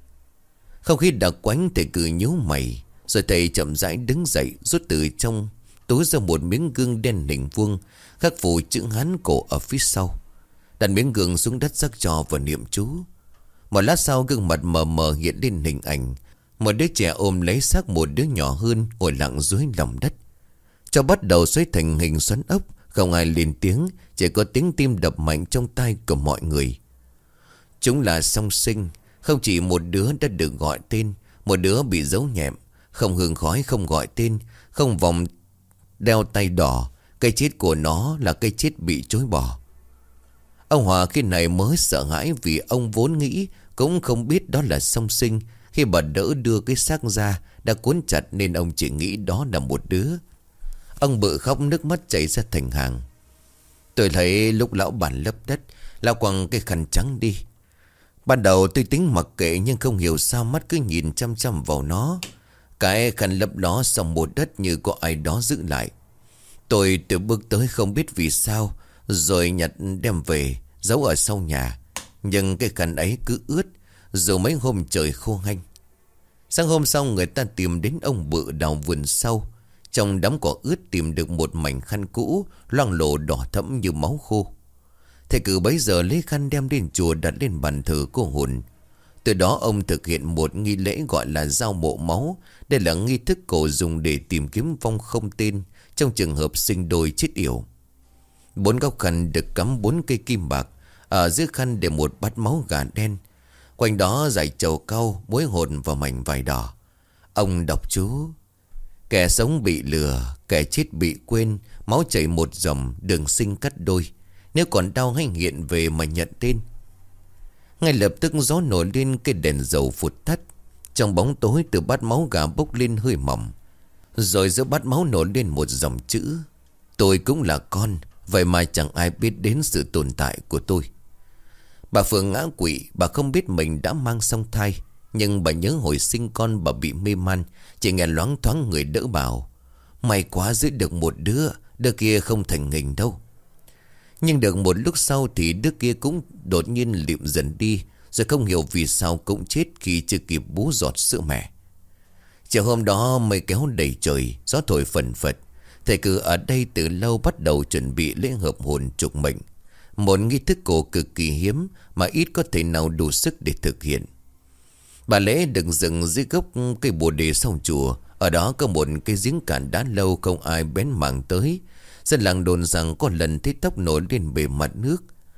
Speaker 1: Không khí đặc quánh, thầy cử nhíu mày. Rồi thầy chậm rãi đứng dậy, rút từ trong túi ra một miếng gương đen hình vuông, khắc phủ chữ Hán cổ ở phía sau. Đặt miếng gương xuống đất rắc trò và niệm chú. Một lát sau, gương mặt mờ mờ hiện lên hình ảnh một đứa trẻ ôm lấy xác một đứa nhỏ hơn, ngồi lặng dưới lòng đất. Cho bắt đầu xoay thành hình xoắn ốc. Không ai lên tiếng, chỉ có tiếng tim đập mạnh trong tai của mọi người. Chúng là song sinh. Không chỉ một đứa đã được gọi tên, một đứa bị giấu nhẹm. Không hương khói, không gọi tên, không vòng đeo tay đỏ. Cái chết của nó là cái chết bị chối bỏ. Ông Hòa khi này mới sợ hãi, vì ông vốn nghĩ cũng không biết đó là song sinh. Khi bà đỡ đưa cái xác ra đã cuốn chặt nên ông chỉ nghĩ đó là một đứa. Ông Bự khóc, nước mắt chảy ra thành hàng. Tôi thấy lúc lão bản lấp đất, lão quăng cái khăn trắng đi. Ban đầu tôi tính mặc kệ, nhưng không hiểu sao mắt cứ nhìn chăm chăm vào nó. Cái khăn lấp đó xong một đất như có ai đó giữ lại. Tôi bước tới không biết vì sao, rồi nhặt đem về giấu ở sau nhà. Nhưng cái khăn ấy cứ ướt, dù mấy hôm trời khô hanh. Sáng hôm sau, người ta tìm đến ông Bự đào vườn sau. Trong đám cỏ ướt tìm được một mảnh khăn cũ, loang lổ đỏ thẫm như máu khô. Thầy cử bấy giờ lấy khăn đem đến chùa, đặt lên bàn thờ cô hồn. Từ đó ông thực hiện một nghi lễ gọi là giao mộ máu. Đây là nghi thức cổ dùng để tìm kiếm vong không tên trong trường hợp sinh đôi chết yểu. 4 góc khăn được cắm 4 cây kim bạc. Ở dưới khăn để một bát máu gà đen. Quanh đó dải trầu cau, muối hột và mảnh vải đỏ. Ông đọc chú: kẻ sống bị lừa, kẻ chết bị quên, máu chảy một dòng, đường sinh cắt đôi. Nếu còn đau hãy hiện về mà nhận tên. Ngay lập tức gió nổi lên, cái đèn dầu phụt tắt. Trong bóng tối, từ bát máu gà bốc lên hơi mỏng. Rồi giữa bát máu nổi lên một dòng chữ: tôi cũng là con, vậy mà chẳng ai biết đến sự tồn tại của tôi. Bà Phượng ngã quỵ. Bà không biết mình đã mang song thai, nhưng bà nhớ hồi sinh con bà bị mê man. Chỉ nghe loáng thoáng người đỡ bảo: may quá giữ được một đứa, đứa kia không thành hình đâu. Nhưng được một lúc sau thì đứa kia cũng đột nhiên lịm dần đi. Rồi không hiểu vì sao cũng chết khi chưa kịp bú giọt sữa mẹ. Chiều hôm đó mây kéo đầy trời, gió thổi phần phật. Thầy cử ở đây từ lâu bắt đầu chuẩn bị lễ hợp hồn trục mệnh. Một nghi thức cổ cực kỳ hiếm mà ít có thể nào đủ sức để thực hiện. Bà lễ được dựng dưới gốc cây bồ đề sau chùa. Ở đó có một cái giếng cạn đã lâu không ai bén mảng tới. Dân làng đồn rằng có lần thấy tóc nổi lên bề mặt nước.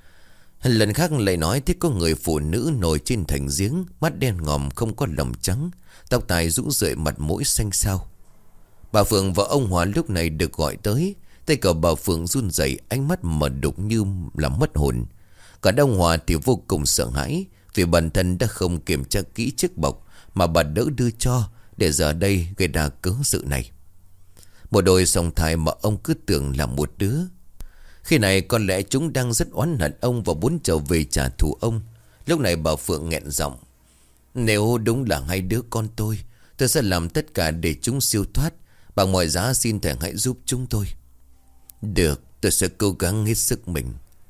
Speaker 1: Lần khác lại nói thấy có người phụ nữ nổi trên thành giếng, mắt đen ngòm không có lồng trắng, tóc tai rũ rượi, mặt mũi xanh xao. Bà Phượng và ông Hòa lúc này được gọi tới. Tay cờ bà Phượng run rẩy, ánh mắt mờ đục như là mất hồn. Cả ông Hòa thì vô cùng sợ hãi, vì bản thân đã không kiểm tra kỹ chiếc bọc mà bà đỡ đưa cho, để giờ đây gây ra cớ sự này. Một đôi song thai mà ông cứ tưởng là một đứa. Khi này có lẽ chúng đang rất oán hận ông và muốn trở về trả thù ông. Lúc này bà Phượng nghẹn giọng: nếu đúng là hai đứa con tôi sẽ làm tất cả để chúng siêu thoát. Bằng mọi giá xin thầy hãy giúp chúng tôi. Được, tôi sẽ cố gắng hết sức mình.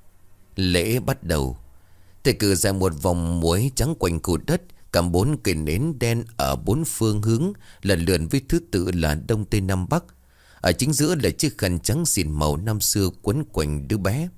Speaker 1: Lễ bắt đầu. Thầy cử ra một vòng muối trắng quanh khu đất, cầm 4 cây nến đen ở 4 phương hướng, lần lượt với thứ tự là đông tây nam bắc. Ở chính giữa là chiếc khăn trắng xỉn màu năm xưa quấn quanh đứa bé.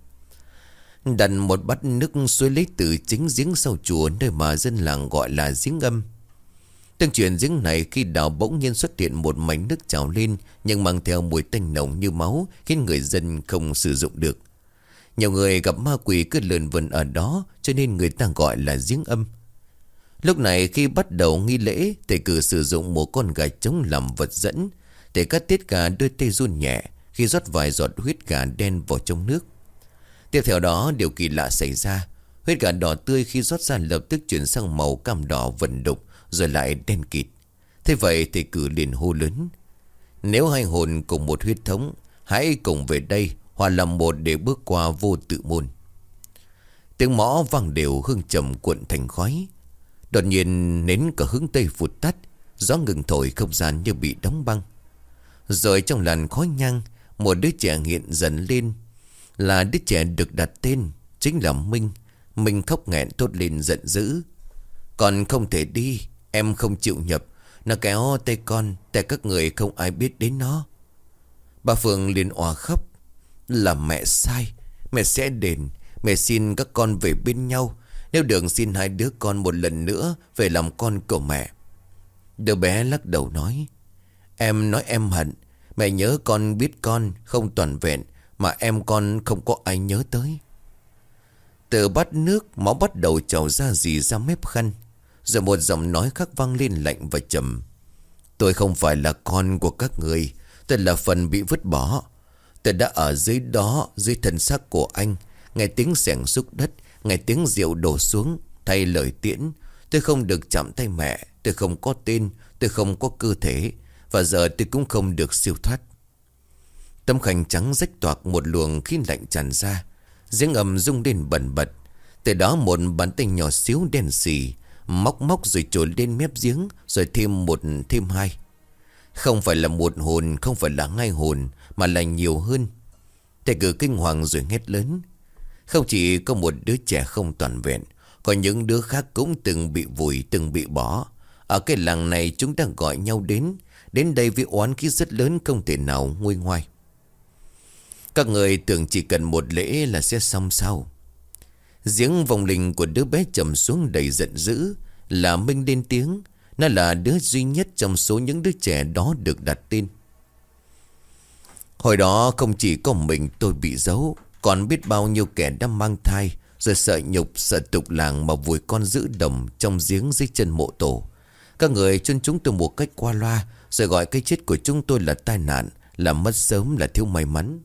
Speaker 1: Đặt một bát nước suối lấy từ chính giếng sau chùa, nơi mà dân làng gọi là giếng âm. Tương truyền giếng này khi đào bỗng nhiên xuất hiện một mảnh nước trào lên, nhưng mang theo mùi tanh nồng như máu, khiến người dân không sử dụng được. Nhiều người gặp ma quỷ cứ lờn vờn ở đó, cho nên người ta gọi là giếng âm. Lúc này khi bắt đầu nghi lễ, thầy cử sử dụng một con gà trống làm vật dẫn. Để cắt tiết gà đôi tay run nhẹ khi rót vài giọt huyết gà đen vào trong nước. Tiếp theo đó điều kỳ lạ xảy ra. Huyết gà đỏ tươi khi rót ra lập tức chuyển sang màu cam đỏ vần đục, rồi lại đen kịt. Thế vậy thì cử liền hô lớn: nếu hai hồn cùng một huyết thống, hãy cùng về đây hòa làm một để bước qua vô tự môn. Tiếng mõ vang đều, hương trầm cuộn thành khói. Đột nhiên nến cả hướng tây vụt tắt, gió ngừng thổi, không gian như bị đóng băng. Rồi trong làn khói nhang, một đứa trẻ hiện dần lên. Là đứa trẻ được đặt tên, chính là Minh. Minh khóc nghẹn thốt lên giận dữ: con không thể đi, em không chịu nhập. Nó kéo tay con,แต่các người không ai biết đến nó. Bà Phượng liền òa khóc: là mẹ sai, mẹ sẽ đền. Mẹ xin các con về bên nhau. Nếu được xin hai đứa con một lần nữa về làm con của mẹ. Đứa bé lắc đầu nói: em nói em hận. Mẹ nhớ con biết con không toàn vẹn, mà em con không có ai nhớ tới. Từ bát nước máu bắt đầu trào ra dì ra mép khăn. Rồi một giọng nói khác vang lên lạnh và trầm: tôi không phải là con của các người. Tôi là phần bị vứt bỏ. Tôi đã ở dưới đó, dưới thân xác của anh, nghe tiếng xẻng xúc đất, nghe tiếng rượu đổ xuống, thay lời tiễn. Tôi không được chạm tay mẹ. Tôi không có tên. Tôi không có cơ thể. Và giờ tôi cũng không được siêu thoát. Tấm khăn trắng rách toạc, một luồng khí lạnh tràn ra. Giếng ầm rung lên bần bật. Từ đó một bàn tay nhỏ xíu đen xì móc móc rồi trồi lên mép giếng. Rồi thêm một thêm hai. Không phải là một hồn, không phải là hai hồn, mà là nhiều hơn. Thầy cử kinh hoàng rồi hét lớn: không chỉ có một đứa trẻ không toàn vẹn, còn những đứa khác cũng từng bị vùi, từng bị bỏ. Ở cái làng này chúng ta gọi nhau đến đây với oán khí rất lớn, không thể nào nguôi ngoai. Các người tưởng chỉ cần một lễ là sẽ xong sao? Giếng vòng linh của đứa bé trầm xuống đầy giận dữ. Là Minh lên tiếng. Nó là đứa duy nhất trong số những đứa trẻ đó được đặt tên. Hồi đó không chỉ có mình tôi bị giấu, còn biết bao nhiêu kẻ đã mang thai, rồi sợ nhục sợ tục làng mà vùi con giữ đồng trong giếng dưới chân mộ tổ. Các người chôn chúng tôi một cách qua loa, rồi gọi cái chết của chúng tôi là tai nạn, là mất sớm, là thiếu may mắn.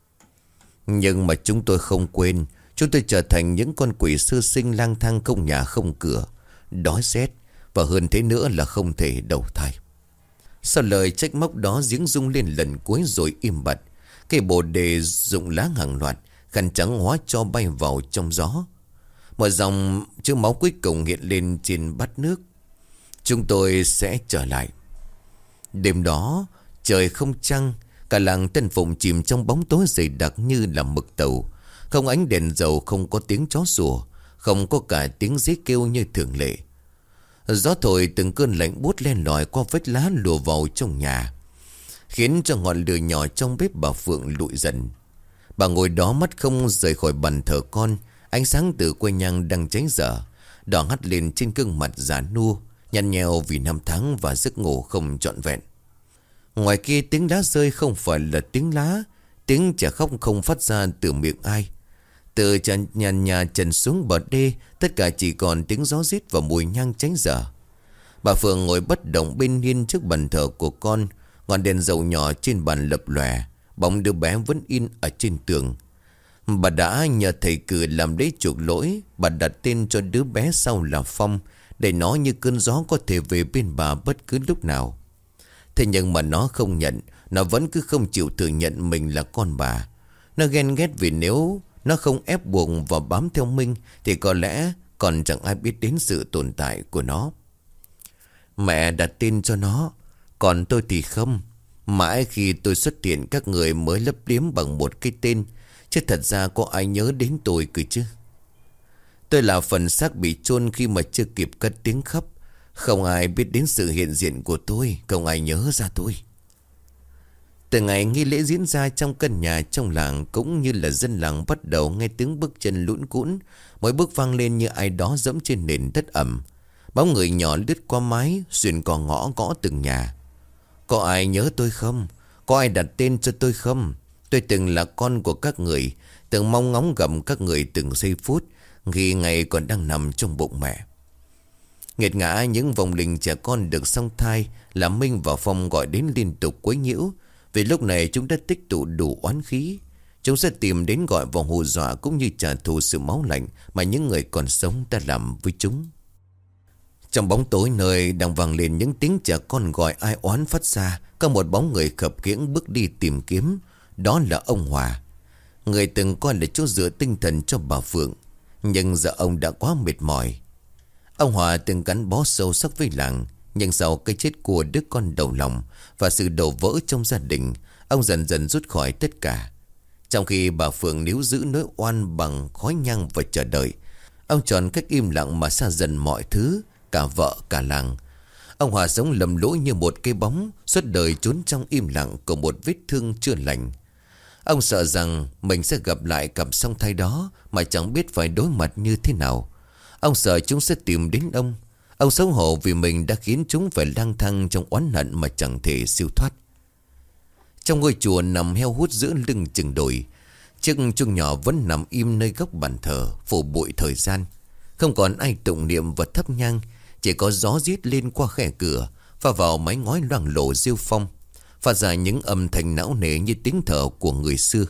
Speaker 1: Nhưng mà chúng tôi không quên. Chúng tôi trở thành những con quỷ sơ sinh lang thang không nhà không cửa, đói rét, và hơn thế nữa là không thể đầu thai. Sau lời trách móc đó, giếng rung lên lần cuối rồi im bặt. Cây bồ đề rụng lá hàng loạt, khăn trắng hóa cho bay vào trong gió. Một dòng chữ máu cuối cùng hiện lên trên bát nước: chúng tôi sẽ trở lại. Đêm đó trời không trăng, cả làng Tân Phụng chìm trong bóng tối dày đặc như là mực tàu. Không ánh đèn dầu, không có tiếng chó sủa, không có cả tiếng dế kêu như thường lệ. Gió thổi từng cơn lạnh buốt len lỏi qua vách lá lùa vào trong nhà, khiến cho ngọn lửa nhỏ trong bếp bà Phượng lụi dần. Bà ngồi đó mắt không rời khỏi bàn thờ con. Ánh sáng từ que nhang đang cháy dở, đỏ hắt lên trên gương mặt già nua, nhăn nheo vì năm tháng và giấc ngủ không trọn vẹn. Ngoài kia tiếng đá rơi không phải là tiếng lá. Tiếng trẻ khóc không phát ra từ miệng ai. Từ trần nhà trần xuống bờ đê, tất cả chỉ còn tiếng gió rít và mùi nhang cháy dở. Bà Phượng ngồi bất động bên hiên trước bàn thờ của con. Ngọn đèn dầu nhỏ trên bàn lập lòe, bóng đứa bé vẫn in ở trên tường. Bà đã nhờ thầy cử làm đấy chuộc lỗi. Bà đặt tên cho đứa bé sau là Phong, để nó như cơn gió có thể về bên bà bất cứ lúc nào. Thế nhưng mà nó không nhận. Nó vẫn cứ không chịu thừa nhận mình là con bà. Nó ghen ghét vì nếu nó không ép buộc và bám theo Minh thì có lẽ còn chẳng ai biết đến sự tồn tại của nó. Mẹ đặt tên cho nó, còn tôi thì không. Mãi khi tôi xuất hiện, các người mới lấp liếm bằng một cái tên, chứ thật ra có ai nhớ đến tôi cơ chứ. Tôi là phần xác bị chôn khi mà chưa kịp cất tiếng khóc. Không ai biết đến sự hiện diện của tôi, không ai nhớ ra tôi. Từ ngày nghi lễ diễn ra trong căn nhà trong làng, cũng như là dân làng bắt đầu nghe tiếng bước chân lũn cũn. Mỗi bước vang lên như ai đó dẫm trên nền đất ẩm. Bóng người nhỏ lướt qua mái, xuyên qua ngõ gõ từng nhà. Có ai nhớ tôi không? Có ai đặt tên cho tôi không? Tôi từng là con của các người, từng mong ngóng gặm các người từng giây phút khi ngày còn đang nằm trong bụng mẹ. Nghiệt ngã những vong linh trẻ con được song thai làm Minh và Phong gọi đến liên tục quấy nhiễu. Vì lúc này chúng đã tích tụ đủ oán khí. Chúng sẽ tìm đến gọi vào hù dọa cũng như trả thù sự máu lạnh mà những người còn sống đã làm với chúng. Trong bóng tối nơi đang vang lên những tiếng trẻ con gọi ai oán phát ra, có một bóng người khập khiễng bước đi tìm kiếm. Đó là ông Hòa, người từng coi là chỗ dựa tinh thần cho bà Phượng. Nhưng giờ ông đã quá mệt mỏi. Ông Hòa từng gắn bó sâu sắc với làng. Nhưng sau cái chết của đứa con đầu lòng và sự đổ vỡ trong gia đình, ông dần dần rút khỏi tất cả. Trong khi bà Phượng níu giữ nỗi oan bằng khói nhang và chờ đợi, ông chọn cách im lặng mà xa dần mọi thứ, cả vợ cả làng. Ông Hòa sống lầm lỗi như một cái bóng, suốt đời trốn trong im lặng của một vết thương chưa lành. Ông sợ rằng mình sẽ gặp lại cặp song thai đó mà chẳng biết phải đối mặt như thế nào. Ông sợ chúng sẽ tìm đến ông. Ông xấu hổ vì mình đã khiến chúng phải lang thang trong oán hận mà chẳng thể siêu thoát. Trong ngôi chùa nằm heo hút giữa lưng chừng đồi, chiếc chuông nhỏ vẫn nằm im nơi góc bàn thờ, phủ bụi thời gian. Không còn ai tụng niệm và thắp nhang, chỉ có gió rít lên qua khe cửa, pha vào mái ngói loang lổ rêu phong, phát ra những âm thanh não nề như tiếng thở của người xưa.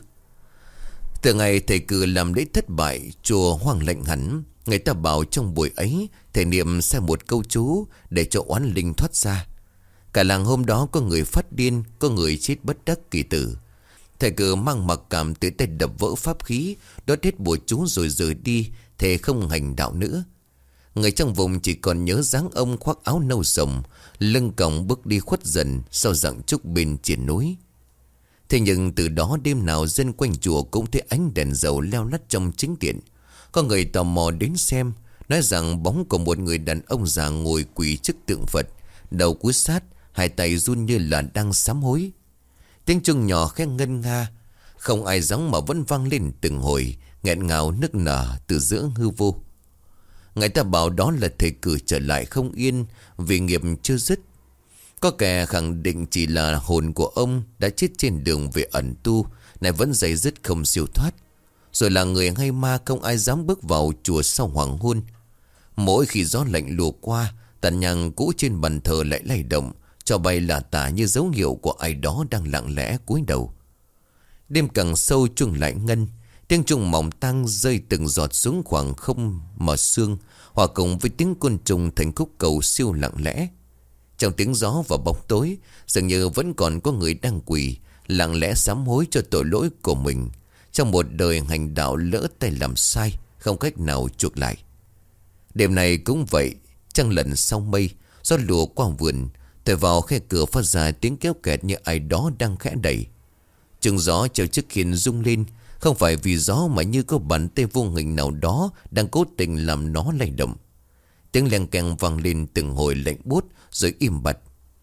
Speaker 1: Từ ngày thầy cử làm lễ thất bại, chùa hoang lạnh hẳn. Người ta bảo trong buổi ấy thầy niệm sai một câu chú để cho oán linh thoát ra. Cả làng hôm đó có người phát điên, có người chết bất đắc kỳ tử. Thầy cử mang mặc cảm tự tay đập vỡ pháp khí, đốt hết bùa chú rồi rời đi, thề không hành đạo nữa. Người trong vùng chỉ còn nhớ dáng ông khoác áo nâu sồng, lưng còng bước đi khuất dần sau dặng trúc bên triển núi. Thế nhưng từ đó đêm nào dân quanh chùa cũng thấy ánh đèn dầu leo lắt trong chính điện. Có người tò mò đến xem, nói rằng bóng của một người đàn ông già ngồi quỳ trước tượng Phật, đầu cúi sát, hai tay run như là đang sám hối. Tiếng chuông nhỏ khẽ ngân nga, không ai gióng mà vẫn vang lên từng hồi, nghẹn ngào nức nở từ giữa hư vô. Người ta bảo đó là thầy cử trở lại không yên vì nghiệp chưa dứt. Có kẻ khẳng định chỉ là hồn của ông đã chết trên đường về ẩn tu, này vẫn dày dứt không siêu thoát. Rồi là người hay ma không ai dám bước vào chùa sau hoàng hôn. Mỗi khi gió lạnh lùa qua, tàn nhang cũ trên bàn thờ lại lay động, cho bay là tả như dấu hiệu của ai đó đang lặng lẽ cúi đầu. Đêm càng sâu chuông lại ngân, tiếng chuông mỏng tang rơi từng giọt xuống khoảng không mờ sương, hòa cùng với tiếng côn trùng thành khúc cầu siêu lặng lẽ. Trong tiếng gió và bóng tối, dường như vẫn còn có người đang quỳ, lặng lẽ sám hối cho tội lỗi của mình. Trong một đời hành đạo lỡ tay làm sai, không cách nào chuộc lại. Đêm này cũng vậy, trăng lần sau mây, gió lùa qua vườn, thổi vào khe cửa phát ra tiếng kéo kẹt như ai đó đang khẽ đẩy. Chừng gió treo chiếc khiên rung lên, không phải vì gió mà như có bàn tay vô hình nào đó đang cố tình làm nó lay động. Tiếng leng keng vang lên từng hồi lạnh buốt rồi im bặt.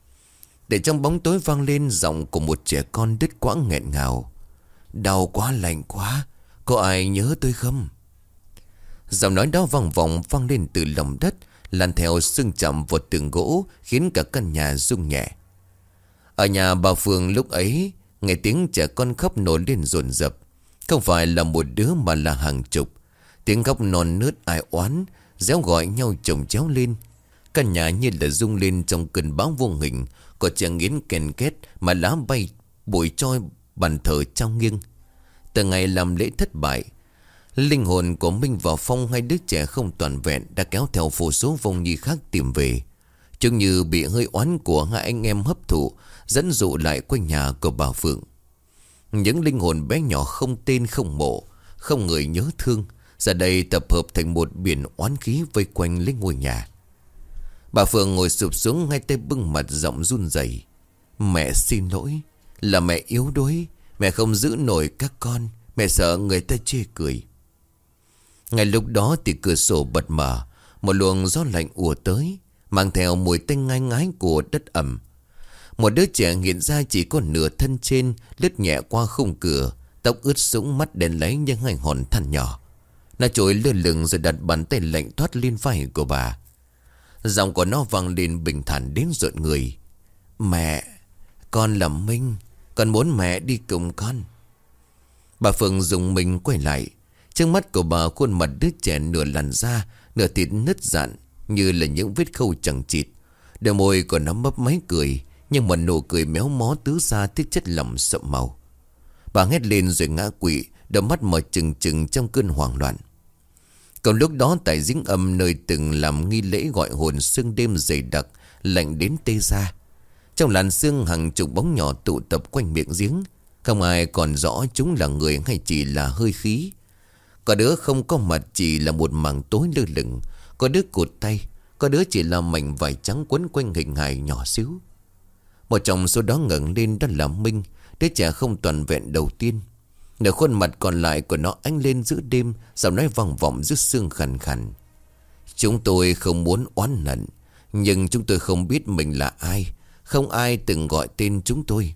Speaker 1: Để trong bóng tối vang lên giọng của một trẻ con đứt quãng nghẹn ngào. Đau quá, lạnh quá, có ai nhớ tôi không? Giọng nói đó vang vọng vang lên từ lòng đất, lan theo sưng chậm vào tường gỗ, khiến cả căn nhà rung nhẹ. Ở nhà bà Phương lúc ấy, nghe tiếng trẻ con khóc nổi lên dồn dập. Không phải là một đứa mà là hàng chục. Tiếng khóc non nớt ai oán, réo gọi nhau chồng chéo lên. Căn nhà như là rung lên trong cơn bão vô hình. Có tiếng nghiến kèn két mà lá bay bụi trôi bàn thờ trao nghiêng. Từ ngày làm lễ thất bại, linh hồn của Minh và Phong, hai đứa trẻ không toàn vẹn, đã kéo theo vô số vong nhi khác tìm về. Chúng như bị hơi oán của hai anh em hấp thụ, dẫn dụ lại quanh nhà của bà Phượng. Những linh hồn bé nhỏ không tên không mộ, không người nhớ thương, giờ đây tập hợp thành một biển oán khí vây quanh lấy ngôi nhà. Bà Phượng ngồi sụp xuống, hai tay bưng mặt, giọng run rẩy. Mẹ xin lỗi, là mẹ yếu đuối, mẹ không giữ nổi các con, mẹ sợ người ta chê cười. Ngay lúc đó thì cửa sổ bật mở, một luồng gió lạnh ùa tới, mang theo mùi tanh ngai ngái của đất ẩm. Một đứa trẻ hiện ra chỉ có nửa thân trên, lướt nhẹ qua khung cửa, tóc ướt sũng, mắt đen láy như hai hòn than nhỏ. Nó trỗi lơ lửng rồi đặt bàn tay lạnh thoát lên vai của bà. Giọng của nó vang lên bình thản đến rợn người. Mẹ, con là Minh, con muốn mẹ đi cùng con. Bà Phượng dùng mình quay lại. Trước mắt của bà, khuôn mặt đứa trẻ nửa làn da, nửa thịt nứt dạn, như là những vết khâu chẳng chịt. Đôi môi còn nó mấp máy cười, nhưng mà nụ cười méo mó tứ ra thiết chất lỏng sậm màu. Bà hét lên rồi ngã quỵ, đôi mắt mở trừng trừng trong cơn hoảng loạn. Còn lúc đó tại giếng âm nơi từng làm nghi lễ gọi hồn sương đêm dày đặc, lạnh đến tê da. Trong làn sương hàng chục bóng nhỏ tụ tập quanh miệng giếng. Không ai còn rõ chúng là người hay chỉ là hơi khí. Có đứa không có mặt chỉ là một mảng tối lơ lửng. Có đứa cụt tay, có đứa chỉ là mảnh vải trắng quấn quanh hình hài nhỏ xíu. Một trong số đó ngẩng lên, đó là Minh, đứa trẻ không toàn vẹn đầu tiên. Nửa khuôn mặt còn lại của nó ánh lên giữa đêm, giọng nói vang vọng giữa sương khàn khàn. Chúng tôi không muốn oán hận, nhưng chúng tôi không biết mình là ai. Không ai từng gọi tên chúng tôi.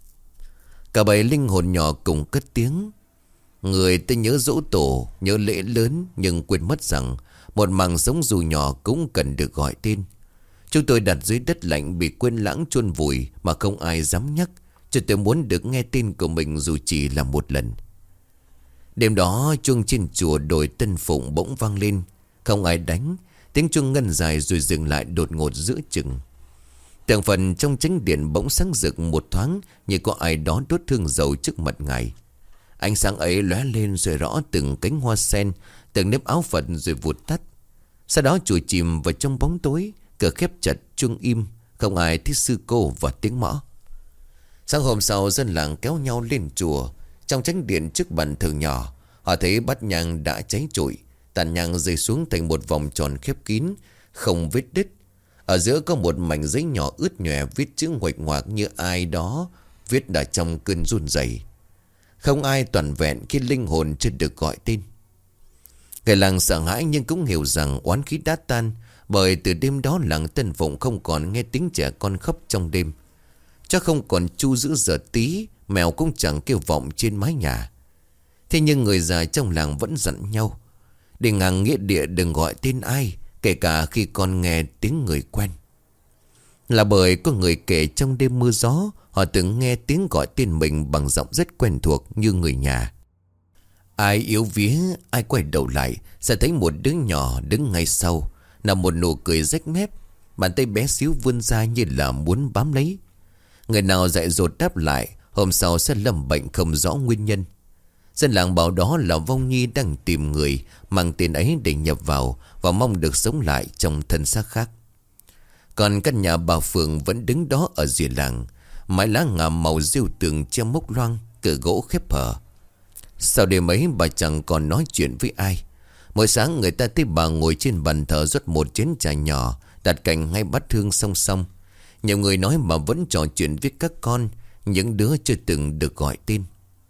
Speaker 1: Cả bảy linh hồn nhỏ cùng cất tiếng. Người ta nhớ giỗ tổ, nhớ lễ lớn, nhưng quên mất rằng một màng sống dù nhỏ cũng cần được gọi tên. Chúng tôi đặt dưới đất lạnh bị quên lãng chôn vùi mà không ai dám nhắc, cho tôi muốn được nghe tên của mình dù chỉ là một lần. Đêm đó chuông trên chùa đồi Tân Phụng bỗng vang lên. Không ai đánh, tiếng chuông ngân dài rồi dừng lại đột ngột giữa chừng. Tường phần trong chánh điện bỗng sáng rực một thoáng, như có ai đó đốt hương dầu trước mặt ngài. Ánh sáng ấy lóe lên rồi rõ từng cánh hoa sen, từng nếp áo Phật rồi vụt tắt. Sau đó chùa chìm vào trong bóng tối, cửa khép chặt, chuông im, không ai thích sư cô và tiếng mõ. Sáng hôm sau dân làng kéo nhau lên chùa. Trong chánh điện trước bàn thờ nhỏ, họ thấy bát nhang đã cháy trụi, tàn nhang rơi xuống thành một vòng tròn khép kín, không vết đứt. Ở giữa có một mảnh giấy nhỏ ướt nhòe viết chữ nguệch ngoạc như ai đó viết đã trong cơn run rẩy. Không ai toàn vẹn khi linh hồn chưa được gọi tên. Người làng sợ hãi nhưng cũng hiểu rằng oán khí đã tan, bởi từ đêm đó làng Tân Phụng không còn nghe tiếng trẻ con khóc trong đêm. Chắc không còn chu giữ giờ tí, mèo cũng chẳng kêu vọng trên mái nhà. Thế nhưng người già trong làng vẫn dặn nhau, để ngang nghĩa địa đừng gọi tên ai, kể cả khi còn nghe tiếng người quen. Là bởi có người kể trong đêm mưa gió, họ từng nghe tiếng gọi tên mình bằng giọng rất quen thuộc như người nhà. Ai yếu vía, ai quay đầu lại sẽ thấy một đứa nhỏ đứng ngay sau, nằm một nụ cười rách mép, bàn tay bé xíu vươn ra như là muốn bám lấy. Người nào dại dột đáp lại, hôm sau sẽ lâm bệnh không rõ nguyên nhân. Dân làng bảo đó là vong nhi đang tìm người mang tên ấy để nhập vào và mong được sống lại trong thân xác khác. Còn căn nhà bà Phượng vẫn đứng đó ở rìa làng, mái lá ngàm màu rêu tường che mốc loang, cửa gỗ khép hở. Sau đêm ấy bà chẳng còn nói chuyện với ai. Mỗi sáng người ta thấy bà ngồi trên bàn thờ rót một chén trà nhỏ, đặt cạnh hai bát hương song song. Nhiều người nói mà vẫn trò chuyện với các con, những đứa chưa từng được gọi tên.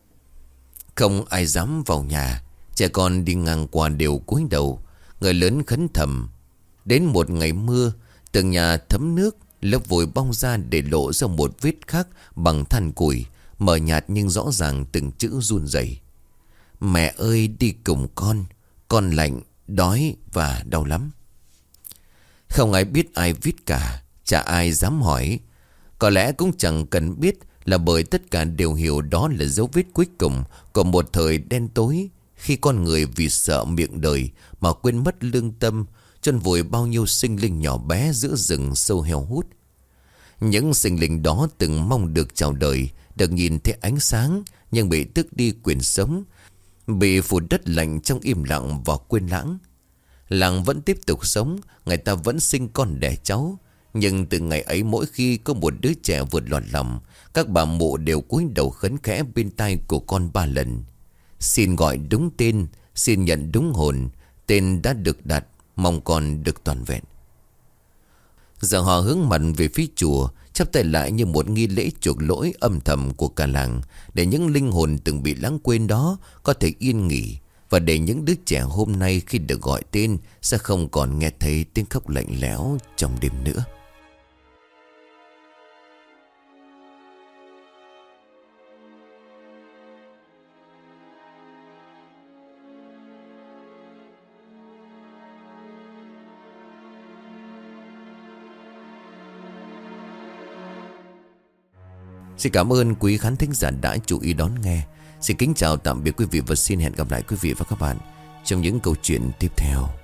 Speaker 1: Không ai dám vào nhà, trẻ con đi ngang qua đều cúi đầu. Người lớn khấn thầm. Đến một ngày mưa, tường nhà thấm nước, lớp vôi bong ra để lộ ra một vết khắc bằng than củi, mờ nhạt nhưng rõ ràng từng chữ run rẩy. Mẹ ơi đi cùng con lạnh, đói và đau lắm. Không ai biết ai viết cả, chả ai dám hỏi. Có lẽ cũng chẳng cần biết, là bởi tất cả đều hiểu đó là dấu vết cuối cùng của một thời đen tối, khi con người vì sợ miệng đời mà quên mất lương tâm, chôn vùi bao nhiêu sinh linh nhỏ bé giữa rừng sâu heo hút. Những sinh linh đó từng mong được chào đời, được nhìn thấy ánh sáng, nhưng bị tước đi quyền sống, bị phủ đất lạnh trong im lặng và quên lãng. Làng vẫn tiếp tục sống, người ta vẫn sinh con đẻ cháu. Nhưng từ ngày ấy mỗi khi có một đứa trẻ vượt lọt lòng, các bà mụ đều cúi đầu khấn khẽ bên tai của con 3 lần. Xin gọi đúng tên, xin nhận đúng hồn, tên đã được đặt, mong con được toàn vẹn. Giờ họ hướng mặt về phía chùa, chắp tay lại như một nghi lễ chuộc lỗi âm thầm của cả làng, để những linh hồn từng bị lãng quên đó có thể yên nghỉ, và để những đứa trẻ hôm nay khi được gọi tên sẽ không còn nghe thấy tiếng khóc lạnh lẽo trong đêm nữa. Xin cảm ơn quý khán thính giả đã chú ý đón nghe. Xin kính chào tạm biệt quý vị và xin hẹn gặp lại quý vị và các bạn trong những câu chuyện tiếp theo.